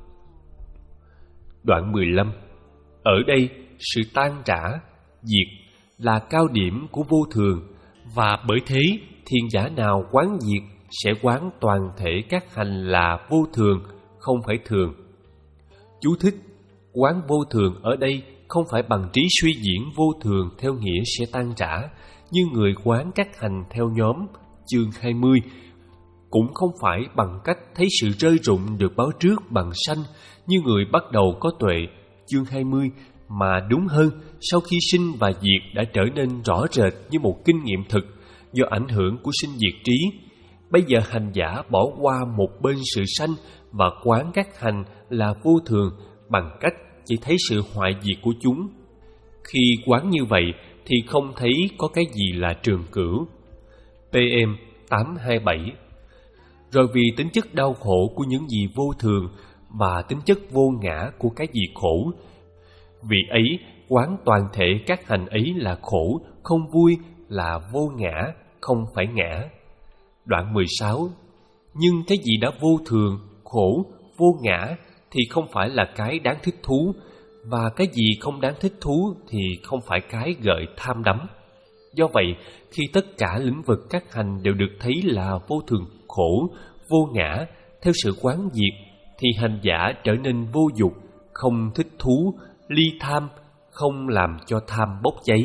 Đoạn mười lăm. Ở đây, sự tan rã, diệt là cao điểm của vô thường, và bởi thế thiền giả nào quán diệt sẽ quán toàn thể các hành là vô thường, không phải thường. Chú thích: quán vô thường ở đây không phải bằng trí suy diễn vô thường theo nghĩa sẽ tan rã, như người quán các hành theo nhóm, chương hai mươi, cũng không phải bằng cách thấy sự rơi rụng được báo trước bằng sanh, như người bắt đầu có tuệ, chương hai mươi, mà đúng hơn, sau khi sinh và diệt đã trở nên rõ rệt như một kinh nghiệm thực do ảnh hưởng của sinh diệt trí. Bây giờ hành giả bỏ qua một bên sự sanh và quán các hành là vô thường bằng cách chỉ thấy sự hoại diệt của chúng. Khi quán như vậy thì không thấy có cái gì là trường cửu. pê em tám hai bảy. Rồi vì tính chất đau khổ của những gì vô thường và tính chất vô ngã của cái gì khổ, vì ấy quán toàn thể các hành ấy là khổ, không vui, là vô ngã, không phải ngã. Đoạn mười sáu. Nhưng cái gì đã vô thường, khổ, vô ngã thì không phải là cái đáng thích thú, và cái gì không đáng thích thú thì không phải cái gợi tham đắm. Do vậy, khi tất cả lĩnh vực các hành đều được thấy là vô thường, khổ, vô ngã theo sự quán diệt, thì hành giả trở nên vô dục, không thích thú, ly tham, không làm cho tham bốc cháy.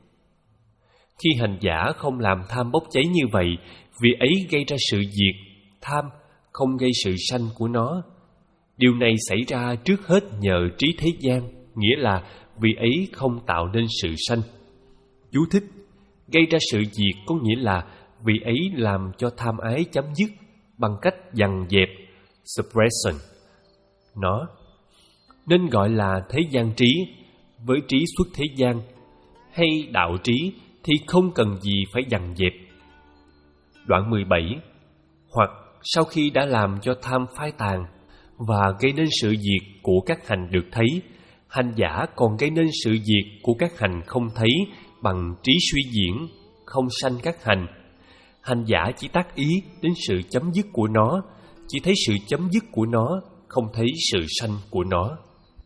Khi hành giả không làm tham bốc cháy như vậy, vì ấy gây ra sự diệt, tham không gây sự sanh của nó. Điều này xảy ra trước hết nhờ trí thế gian, nghĩa là vì ấy không tạo nên sự sanh. Chú thích: gây ra sự diệt có nghĩa là vì ấy làm cho tham ái chấm dứt bằng cách dằn dẹp, suppression nó, nên gọi là thế gian trí. Với trí xuất thế gian hay đạo trí thì không cần gì phải dằn dẹp. Đoạn mười bảy. Hoặc sau khi đã làm cho tham phai tàn và gây nên sự diệt của các hành được thấy, hành giả còn gây nên sự diệt của các hành không thấy bằng trí suy diễn, không sanh các hành. Hành giả chỉ tác ý đến sự chấm dứt của nó, chỉ thấy sự chấm dứt của nó, không thấy sự sanh của nó.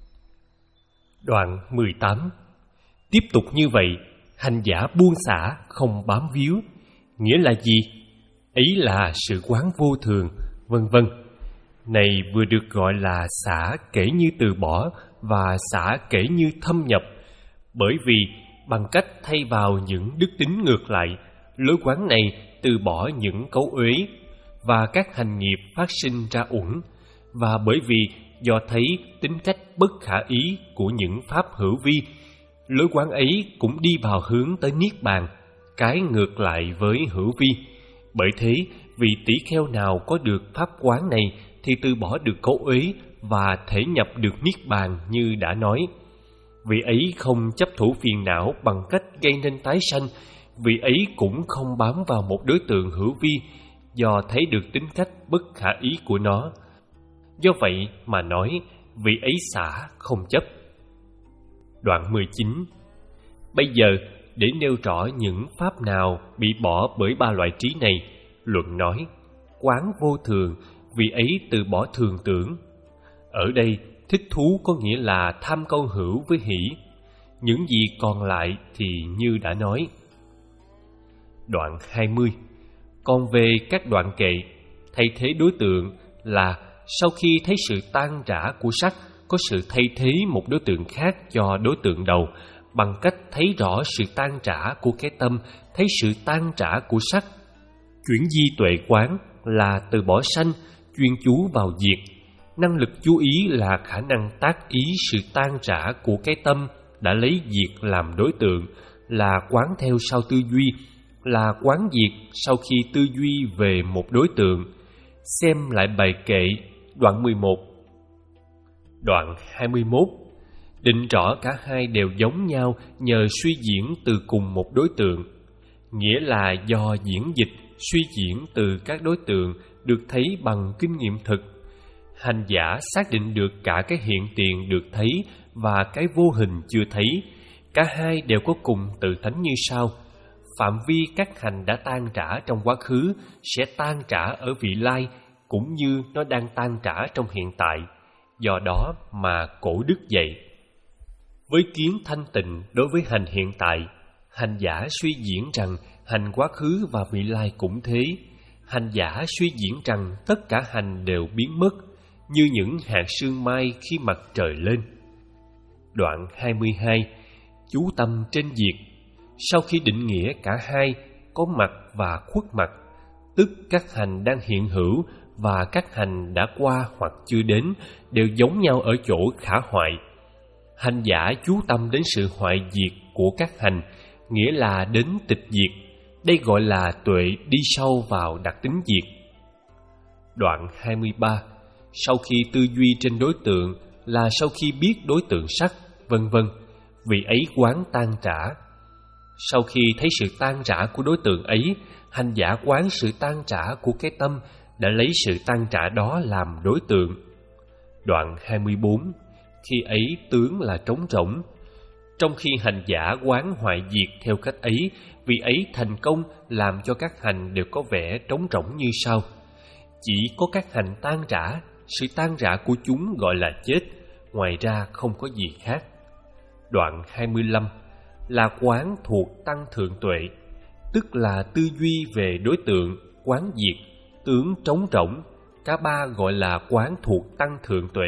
Đoạn mười tám. Tiếp tục như vậy, hành giả buông xả, không bám víu. Nghĩa là gì? Ấy là sự quán vô thường, vân vân. Này vừa được gọi là xả kể như từ bỏ và xả kể như thâm nhập, bởi vì bằng cách thay vào những đức tính ngược lại, lối quán này từ bỏ những cấu uế và các hành nghiệp phát sinh ra uẩn, và bởi vì do thấy tính cách bất khả ý của những pháp hữu vi, lối quán ấy cũng đi vào hướng tới niết bàn, cái ngược lại với hữu vi. Bởi thế, vì tỷ kheo nào có được pháp quán này thì từ bỏ được cấu uế và thể nhập được niết bàn như đã nói. Vì ấy không chấp thủ phiền não bằng cách gây nên tái sanh, vì ấy cũng không bám vào một đối tượng hữu vi do thấy được tính cách bất khả ý của nó. Do vậy mà nói vị ấy xả không chấp. Đoạn mười chín. Bây giờ để nêu rõ những pháp nào bị bỏ bởi ba loại trí này, luận nói quán vô thường, vị ấy từ bỏ thường tưởng. Ở đây thích thú có nghĩa là tham câu hữu với hỷ. Những gì còn lại thì như đã nói. Đoạn hai mươi. Còn về các đoạn kệ, thay thế đối tượng là sau khi thấy sự tan rã của sắc, có sự thay thế một đối tượng khác cho đối tượng đầu, bằng cách thấy rõ sự tan rã của cái tâm, thấy sự tan rã của sắc. Chuyển di tuệ quán là từ bỏ sanh, chuyên chú vào diệt. Năng lực chú ý là khả năng tác ý sự tan rã của cái tâm đã lấy diệt làm đối tượng, là quán theo sau tư duy, là quán diệt sau khi tư duy về một đối tượng. Xem lại bài kệ đoạn mười một. Đoạn hai mươi mốt. Định rõ cả hai đều giống nhau nhờ suy diễn từ cùng một đối tượng, nghĩa là do diễn dịch, suy diễn từ các đối tượng được thấy bằng kinh nghiệm thực. Hành giả xác định được cả cái hiện tiền được thấy và cái vô hình chưa thấy. Cả hai đều có cùng tự tánh như sau. Phạm vi các hành đã tan rã trong quá khứ sẽ tan rã ở vị lai, cũng như nó đang tan rã trong hiện tại. Do đó mà cổ đức dạy. Với kiến thanh tịnh đối với hành hiện tại, hành giả suy diễn rằng hành quá khứ và vị lai cũng thế. Hành giả suy diễn rằng tất cả hành đều biến mất, như những hạt sương mai khi mặt trời lên. Đoạn hai mươi hai. Chú tâm trên diệt. Sau khi định nghĩa cả hai có mặt và khuất mặt, tức các hành đang hiện hữu và các hành đã qua hoặc chưa đến đều giống nhau ở chỗ khả hoại. Hành giả chú tâm đến sự hoại diệt của các hành, nghĩa là đến tịch diệt. Đây gọi là tuệ đi sâu vào đặc tính diệt. Đoạn hai mươi ba. Sau khi tư duy trên đối tượng là sau khi biết đối tượng sắc, vân vân, vị ấy quán tan rã. Sau khi thấy sự tan rã của đối tượng ấy, hành giả quán sự tan rã của cái tâm đã lấy sự tan rã đó làm đối tượng. Đoạn hai mươi bốn. Khi ấy tướng là trống rỗng. Trong khi hành giả quán hoại diệt theo cách ấy, vị ấy thành công làm cho các hành đều có vẻ trống rỗng như sau. Chỉ có các hành tan rã, sự tan rã của chúng gọi là chết, ngoài ra không có gì khác. Đoạn hai mươi lăm. Là quán thuộc tăng thượng tuệ, tức là tư duy về đối tượng, quán diệt, tướng trống rỗng. Cả ba gọi là quán thuộc tăng thượng tuệ.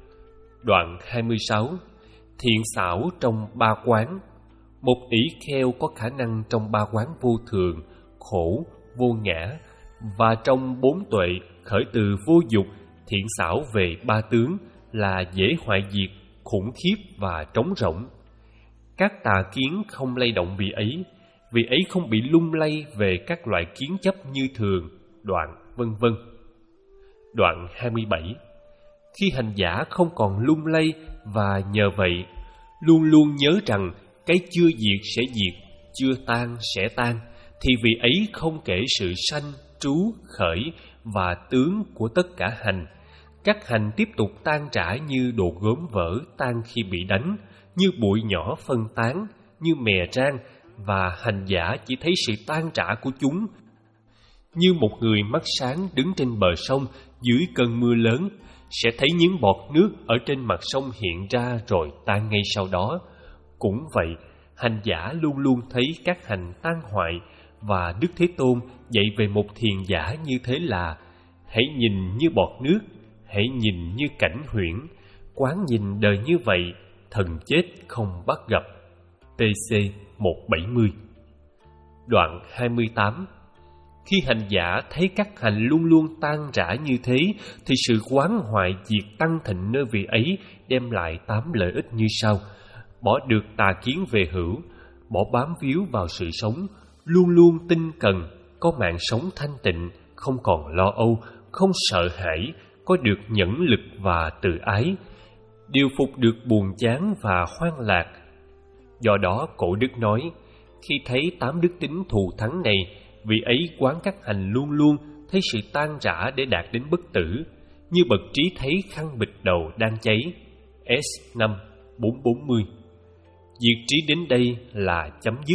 Đoạn hai mươi sáu. Thiện xảo trong ba quán. Một ỷ kheo có khả năng trong ba quán vô thường, khổ, vô ngã, và trong bốn tuệ khởi từ vô dục, thiện xảo về ba tướng là dễ hoại diệt, khủng khiếp và trống rỗng. Các tà kiến không lay động vị ấy, vị ấy không bị lung lay về các loại kiến chấp như thường, đoạn, vân vân. Đoạn hai mươi bảy. Khi hành giả không còn lung lay và nhờ vậy luôn luôn nhớ rằng cái chưa diệt sẽ diệt, chưa tan sẽ tan, thì vị ấy không kể sự sanh, trú, khởi và tướng của tất cả hành. Các hành tiếp tục tan rã như đồ gốm vỡ tan khi bị đánh, như bụi nhỏ phân tán, như mè rang, và hành giả chỉ thấy sự tan rã của chúng. Như một người mắt sáng đứng trên bờ sông dưới cơn mưa lớn, sẽ thấy những bọt nước ở trên mặt sông hiện ra rồi tan ngay sau đó. Cũng vậy, hành giả luôn luôn thấy các hành tan hoại, và Đức Thế Tôn dạy về một thiền giả như thế là: hãy nhìn như bọt nước, hãy nhìn như cảnh huyễn, quán nhìn đời như vậy, thần chết không bắt gặp. T C một trăm bảy mươi. Đoạn hai mươi tám. Khi hành giả thấy các hành luôn luôn tan rã như thế, thì sự quán hoại diệt tăng thịnh nơi vị ấy đem lại tám lợi ích như sau: bỏ được tà kiến về hữu, bỏ bám víu vào sự sống, luôn luôn tinh cần, có mạng sống thanh tịnh, không còn lo âu, không sợ hãi, có được nhẫn lực và từ ái, điều phục được buồn chán và hoang lạc. Do đó cổ đức nói, khi thấy tám đức tính thù thắng này, vị ấy quán các hành luôn luôn thấy sự tan rã để đạt đến bất tử. như bậc trí thấy khăn bịt đầu đang cháy. S năm bốn bốn mươi. Diệt trí đến đây là chấm dứt.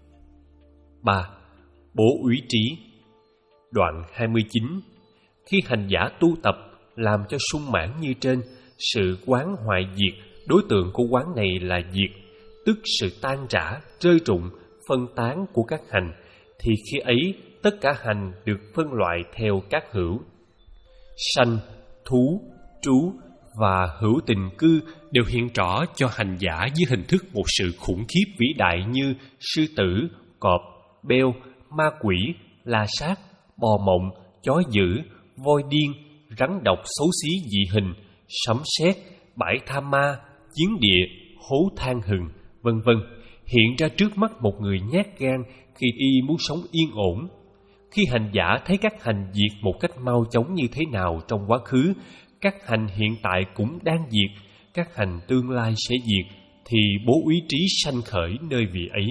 ba. Bố úy trí. Đoạn hai mươi chín. Khi hành giả tu tập làm cho sung mãn như trên, sự quán hoại diệt, đối tượng của quán này là diệt, tức sự tan rã, rơi rụng, phân tán của các hành, thì khi ấy tất cả hành được phân loại theo các hữu. Sanh, thú, trú và hữu tình cư đều hiện rõ cho hành giả dưới hình thức một sự khủng khiếp vĩ đại như sư tử, cọp, beo, ma quỷ, la sát, bò mộng, chó dữ, voi điên, rắn độc xấu xí dị hình, sấm sét, bãi tham ma, chiến địa, hố than hừng, vân vân hiện ra trước mắt một người nhát gan khi y muốn sống yên ổn. Khi hành giả thấy các hành diệt một cách mau chóng như thế nào trong quá khứ, các hành hiện tại cũng đang diệt, các hành tương lai sẽ diệt, thì bố úy trí sanh khởi nơi vị ấy.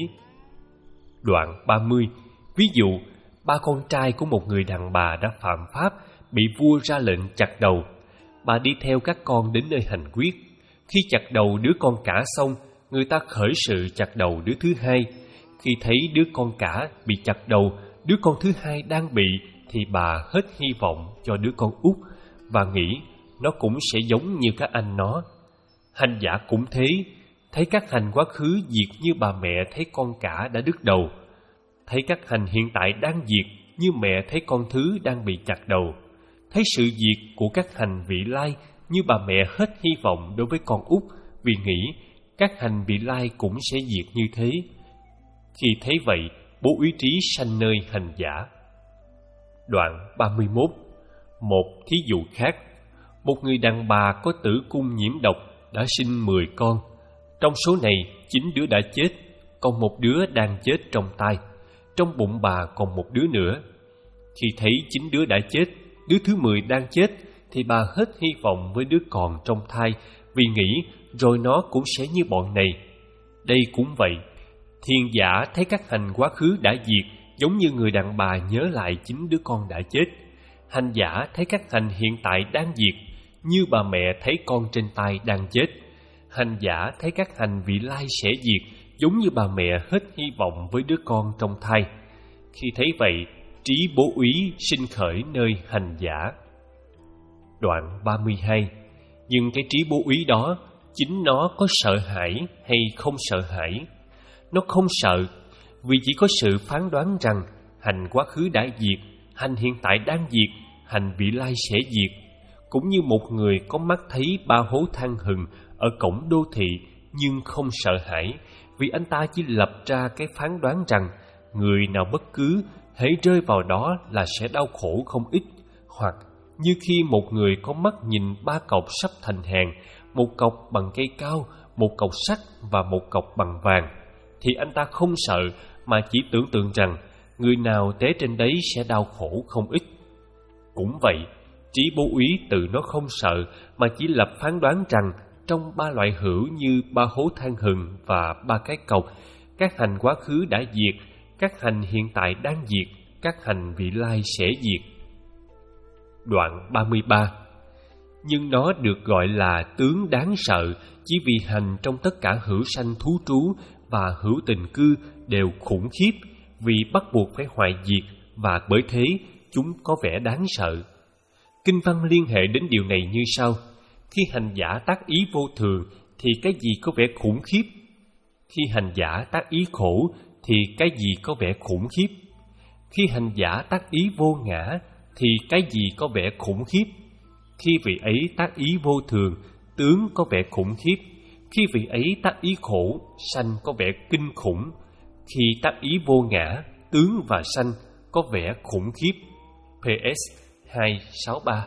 Đoạn ba mươi. Ví dụ, ba con trai của một người đàn bà đã phạm pháp, bị vua ra lệnh chặt đầu. Bà đi theo các con đến nơi hành quyết. Khi chặt đầu đứa con cả xong, người ta khởi sự chặt đầu đứa thứ hai. Khi thấy đứa con cả bị chặt đầu, đứa con thứ hai đang bị, thì bà hết hy vọng cho đứa con út và nghĩ nó cũng sẽ giống như các anh nó. Hành giả cũng thế, thấy các hành quá khứ diệt như bà mẹ thấy con cả đã đứt đầu, thấy các hành hiện tại đang diệt như mẹ thấy con thứ đang bị chặt đầu, thấy sự diệt của các hành vị lai như bà mẹ hết hy vọng đối với con út vì nghĩ các hành vị lai cũng sẽ diệt như thế. Khi thấy vậy, bố úy trí sanh nơi hành giả. Đoạn ba mươi mốt. Một thí dụ khác, một người đàn bà có tử cung nhiễm độc đã sinh mười con. Trong số này, chín đứa đã chết, còn một đứa đang chết trong tay. Trong bụng bà còn một đứa nữa. Khi thấy chín đứa đã chết, đứa thứ mười đang chết, thì bà hết hy vọng với đứa còn trong thai, vì nghĩ rồi nó cũng sẽ như bọn này. Đây cũng vậy, thiền giả thấy các hành quá khứ đã diệt, giống như người đàn bà nhớ lại chín đứa con đã chết. Hành giả thấy các hành hiện tại đang diệt, như bà mẹ thấy con trên tay đang chết. Hành giả thấy các hành vị lai sẽ diệt, giống như bà mẹ hết hy vọng với đứa con trong thai. Khi thấy vậy, trí bố úy sinh khởi nơi hành giả. Đoạn ba mươi hai. Nhưng cái trí bố úy đó, chính nó có sợ hãi hay không sợ hãi? Nó không sợ, vì chỉ có sự phán đoán rằng hành quá khứ đã diệt, hành hiện tại đang diệt, hành vị lai sẽ diệt. Cũng như một người có mắt thấy ba hố than hừng ở cổng đô thị nhưng không sợ hãi, vì anh ta chỉ lập ra cái phán đoán rằng người nào bất cứ hễ rơi vào đó là sẽ đau khổ không ít. Hoặc như khi một người có mắt nhìn ba cọc sắp thành hàng, một cọc bằng cây cao, một cọc sắt và một cọc bằng vàng, thì anh ta không sợ mà chỉ tưởng tượng rằng người nào té trên đấy sẽ đau khổ không ít. Cũng vậy, trí bố úy tự nó không sợ mà chỉ lập phán đoán rằng trong ba loại hữu như ba hố than hừng và ba cái cọc, các hành quá khứ đã diệt, các hành hiện tại đang diệt, các hành vị lai sẽ diệt. Đoạn ba mươi ba. Nhưng nó được gọi là tướng đáng sợ chỉ vì hành trong tất cả hữu sanh thú trú và hữu tình cư đều khủng khiếp, vì bắt buộc phải hoại diệt, và bởi thế chúng có vẻ đáng sợ. Kinh văn liên hệ đến điều này như sau: khi hành giả tác ý vô thường thì cái gì có vẻ khủng khiếp? Khi hành giả tác ý khổ thì cái gì có vẻ khủng khiếp? Khi hành giả tác ý vô ngã thì cái gì có vẻ khủng khiếp? Khi vị ấy tác ý vô thường, tướng có vẻ khủng khiếp. Khi vị ấy tác ý khổ, sanh có vẻ kinh khủng. Khi tác ý vô ngã, tướng và sanh có vẻ khủng khiếp. pê ét hai sáu ba.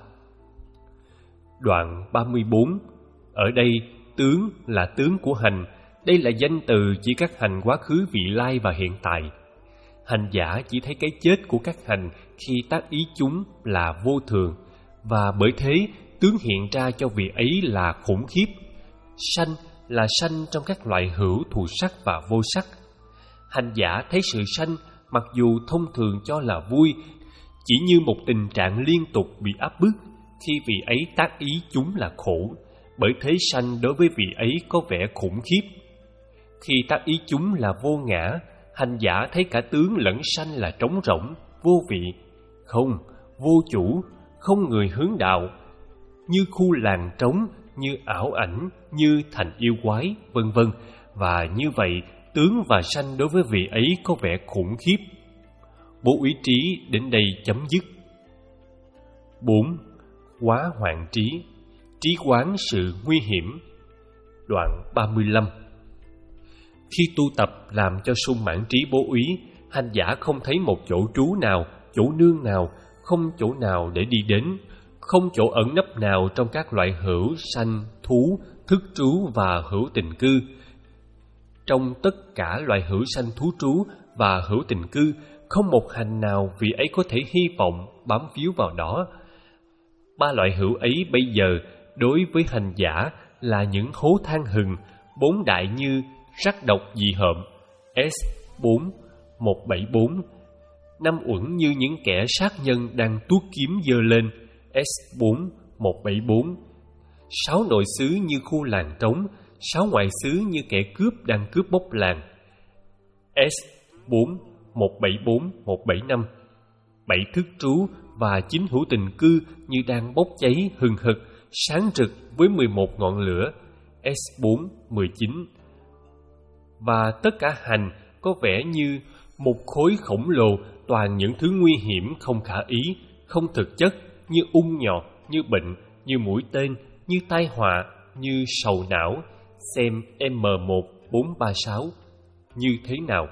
Đoạn ba mươi bốn. Ở đây, tướng là tướng của hành. Đây là danh từ chỉ các hành quá khứ, vị lai và hiện tại. Hành giả chỉ thấy cái chết của các hành khi tác ý chúng là vô thường, và bởi thế tướng hiện ra cho vị ấy là khủng khiếp. Sanh là sanh trong các loại hữu thù sắc và vô sắc. Hành giả thấy sự sanh mặc dù thông thường cho là vui, chỉ như một tình trạng liên tục bị áp bức, khi vị ấy tác ý chúng là khổ, bởi thế sanh đối với vị ấy có vẻ khủng khiếp. Khi tác ý chúng là vô ngã, hành giả thấy cả tướng lẫn sanh là trống rỗng, vô vị, không, vô chủ, không người hướng đạo, như khu làng trống, như ảo ảnh, như thành yêu quái, vân vân. Và như vậy, tướng và sanh đối với vị ấy có vẻ khủng khiếp. Bố úy trí đến đây chấm dứt. Bốn. Quá hoạn trí, trí quán sự nguy hiểm. Đoạn ba mươi lăm. Khi tu tập làm cho sung mãn trí bố úy, hành giả không thấy một chỗ trú nào, chỗ nương nào, không chỗ nào để đi đến, không chỗ ẩn nấp nào trong các loại hữu, sanh, thú, thức trú và hữu tình cư. Trong tất cả loại hữu sanh thú trú và hữu tình cư, không một hành nào vị ấy có thể hy vọng bám víu vào đó. Ba loại hữu ấy bây giờ đối với hành giả là những hố than hừng, bốn đại như rắc độc dị hợm S bốn một bảy bốn, năm uẩn như những kẻ sát nhân đang tuốt kiếm giơ lên S bốn một bảy bốn, sáu nội xứ như khu làng trống, sáu ngoại xứ như kẻ cướp đang cướp bóc làng S bốn một bảy bốn một bảy năm, bảy thức trú và chín hữu tình cư như đang bốc cháy hừng hực, sáng rực với mười một ngọn lửa S bốn mười chín. Và tất cả hành có vẻ như một khối khổng lồ toàn những thứ nguy hiểm không khả ý, không thực chất, như ung nhọt, như bệnh, như mũi tên, như tai họa, như sầu não. Xem M một bốn ba sáu. Như thế nào?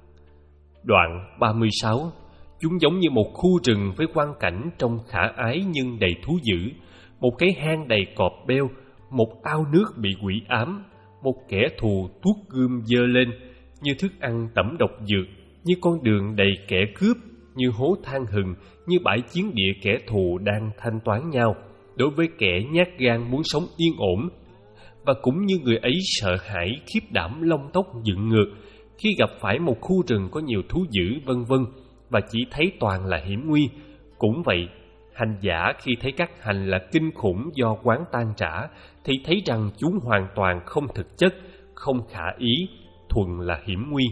Đoạn ba mươi sáu. Chúng giống như một khu rừng với quang cảnh trông khả ái nhưng đầy thú dữ, một cái hang đầy cọp beo, một ao nước bị quỷ ám, một kẻ thù tuốt gươm giơ lên, như thức ăn tẩm độc dược, như con đường đầy kẻ cướp, như hố than hừng, như bãi chiến địa kẻ thù đang thanh toán nhau đối với kẻ nhát gan muốn sống yên ổn. Và cũng như người ấy sợ hãi khiếp đảm lông tóc dựng ngược khi gặp phải một khu rừng có nhiều thú dữ vân vân, và chỉ thấy toàn là hiểm nguy. Cũng vậy, hành giả khi thấy các hành là kinh khủng do quán tan trả, thì thấy rằng chúng hoàn toàn không thực chất, không khả ý, thuần là hiểm nguy.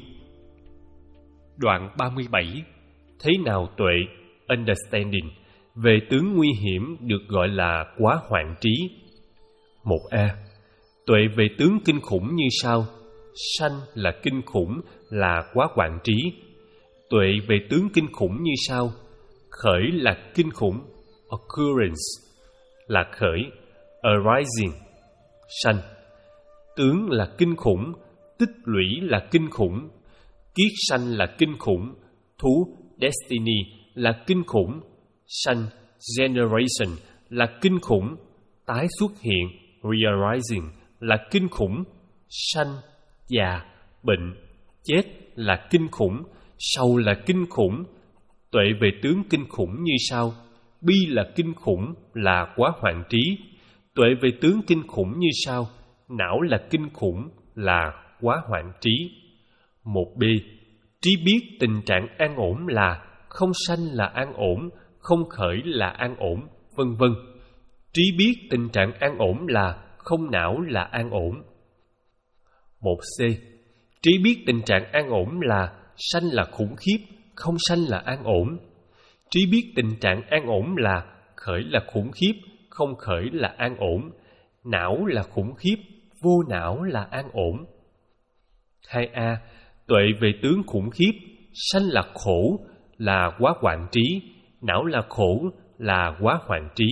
Đoạn ba mươi bảy. Thế nào tuệ, understanding, về tướng nguy hiểm được gọi là quá hoạn trí? Một A. Tuệ về tướng kinh khủng như sau: sanh là kinh khủng, là quá hoạn trí. Tuệ về tướng kinh khủng như sau: khởi là kinh khủng, occurrence là khởi, arising, sanh. Tướng là kinh khủng, tích lũy là kinh khủng, kiết sanh là kinh khủng, thú, destiny là kinh khủng, sanh, generation là kinh khủng, tái xuất hiện, rearising là kinh khủng, sanh, già, bệnh, chết là kinh khủng, sầu là kinh khủng. Tuệ về tướng kinh khủng như sau: bi là kinh khủng, là quá hoạn trí. Tuệ về tướng kinh khủng như sau: não là kinh khủng, là quá hoạn trí. Một B. Trí biết tình trạng an ổn là không sanh là an ổn, không khởi là an ổn, vân vân. Trí biết tình trạng an ổn là không não là an ổn. Một C. Trí biết tình trạng an ổn là sanh là khủng khiếp, không sanh là an ổn. Trí biết tình trạng an ổn là khởi là khủng khiếp, không khởi là an ổn. Não là khủng khiếp, vô não là an ổn. Hai A. Tuệ về tướng khủng khiếp, sanh là khổ, là quá hoạn trí, não là khổ, là quá hoạn trí.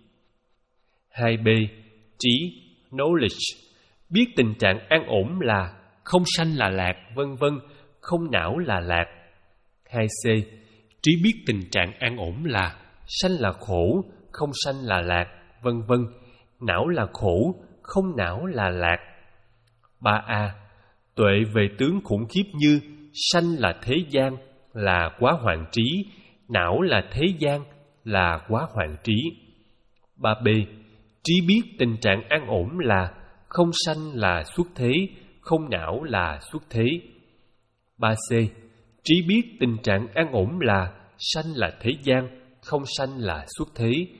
Hai B. Trí, knowledge, biết tình trạng an ổn là không sanh là lạc, vân vân, không não là lạc. Hai C. Trí biết tình trạng an ổn là sanh là khổ, không sanh là lạc, vân vân, não là khổ, không não là lạc. Ba A. Tuệ về tướng khủng khiếp như sanh là thế gian, là quá hoạn trí, não là thế gian, là quá hoạn trí. Ba B. Trí biết tình trạng an ổn là không sanh là xuất thế, không não là xuất thế. Ba C. Trí biết tình trạng an ổn là sanh là thế gian, không sanh là xuất thế,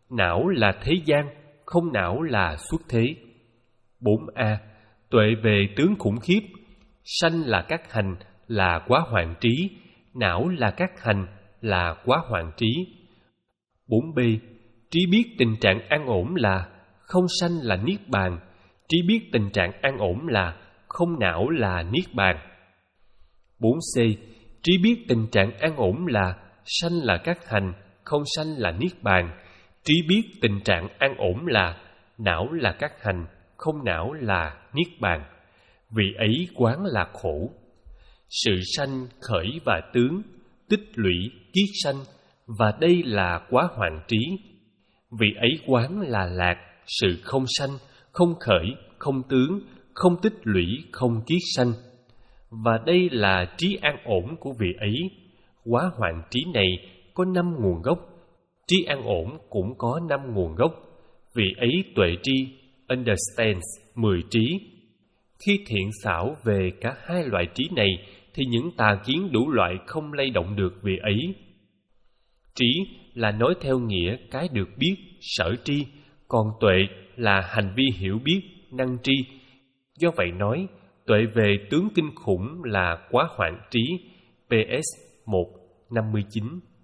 não là thế gian, không não là xuất thế. bốn A. Tuệ về tướng khủng khiếp. Sanh là các hành, là quá hoạn trí. Não là các hành, là quá hoạn trí. bốn B. Trí biết tình trạng an ổn là không sanh là niết bàn. Trí biết tình trạng an ổn là không não là niết bàn. bốn C. Trí biết tình trạng an ổn là sanh là các hành, không sanh là niết bàn. Trí biết tình trạng an ổn là não là các hành, không não là niết bàn. Vì ấy quán là khổ. Sự sanh khởi và tướng, tích lũy kiết sanh, và đây là quá hoạn trí. Vì ấy quán là lạc, sự không sanh, không khởi, không tướng, không tích lũy, không kiết sanh. Và đây là trí an ổn của vị ấy. Quá hoạn trí này có năm nguồn gốc. Trí an ổn cũng có năm nguồn gốc. Vì ấy tuệ tri, understands, mười trí. Khi thiện xảo về cả hai loại trí này, thì những tà kiến đủ loại không lay động được vị ấy. Trí là nói theo nghĩa cái được biết, sở tri, còn tuệ là hành vi hiểu biết, năng tri. Do vậy nói, tuệ về tướng kinh khủng là quá hoạn trí. pê ét một năm mươi chín.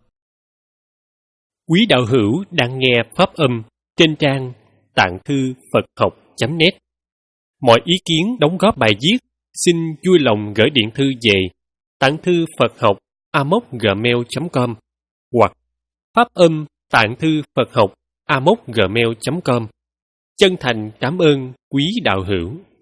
Quý đạo hữu đang nghe pháp âm trên trang tạng thư Phật học chấm net. Mọi ý kiến đóng góp bài viết xin vui lòng gửi điện thư về tạng thư Phật học a mốc gmail chấm com hoặc pháp âm tạng thư Phật học a mốc gmail chấm com. Chân thành cảm ơn quý đạo hữu.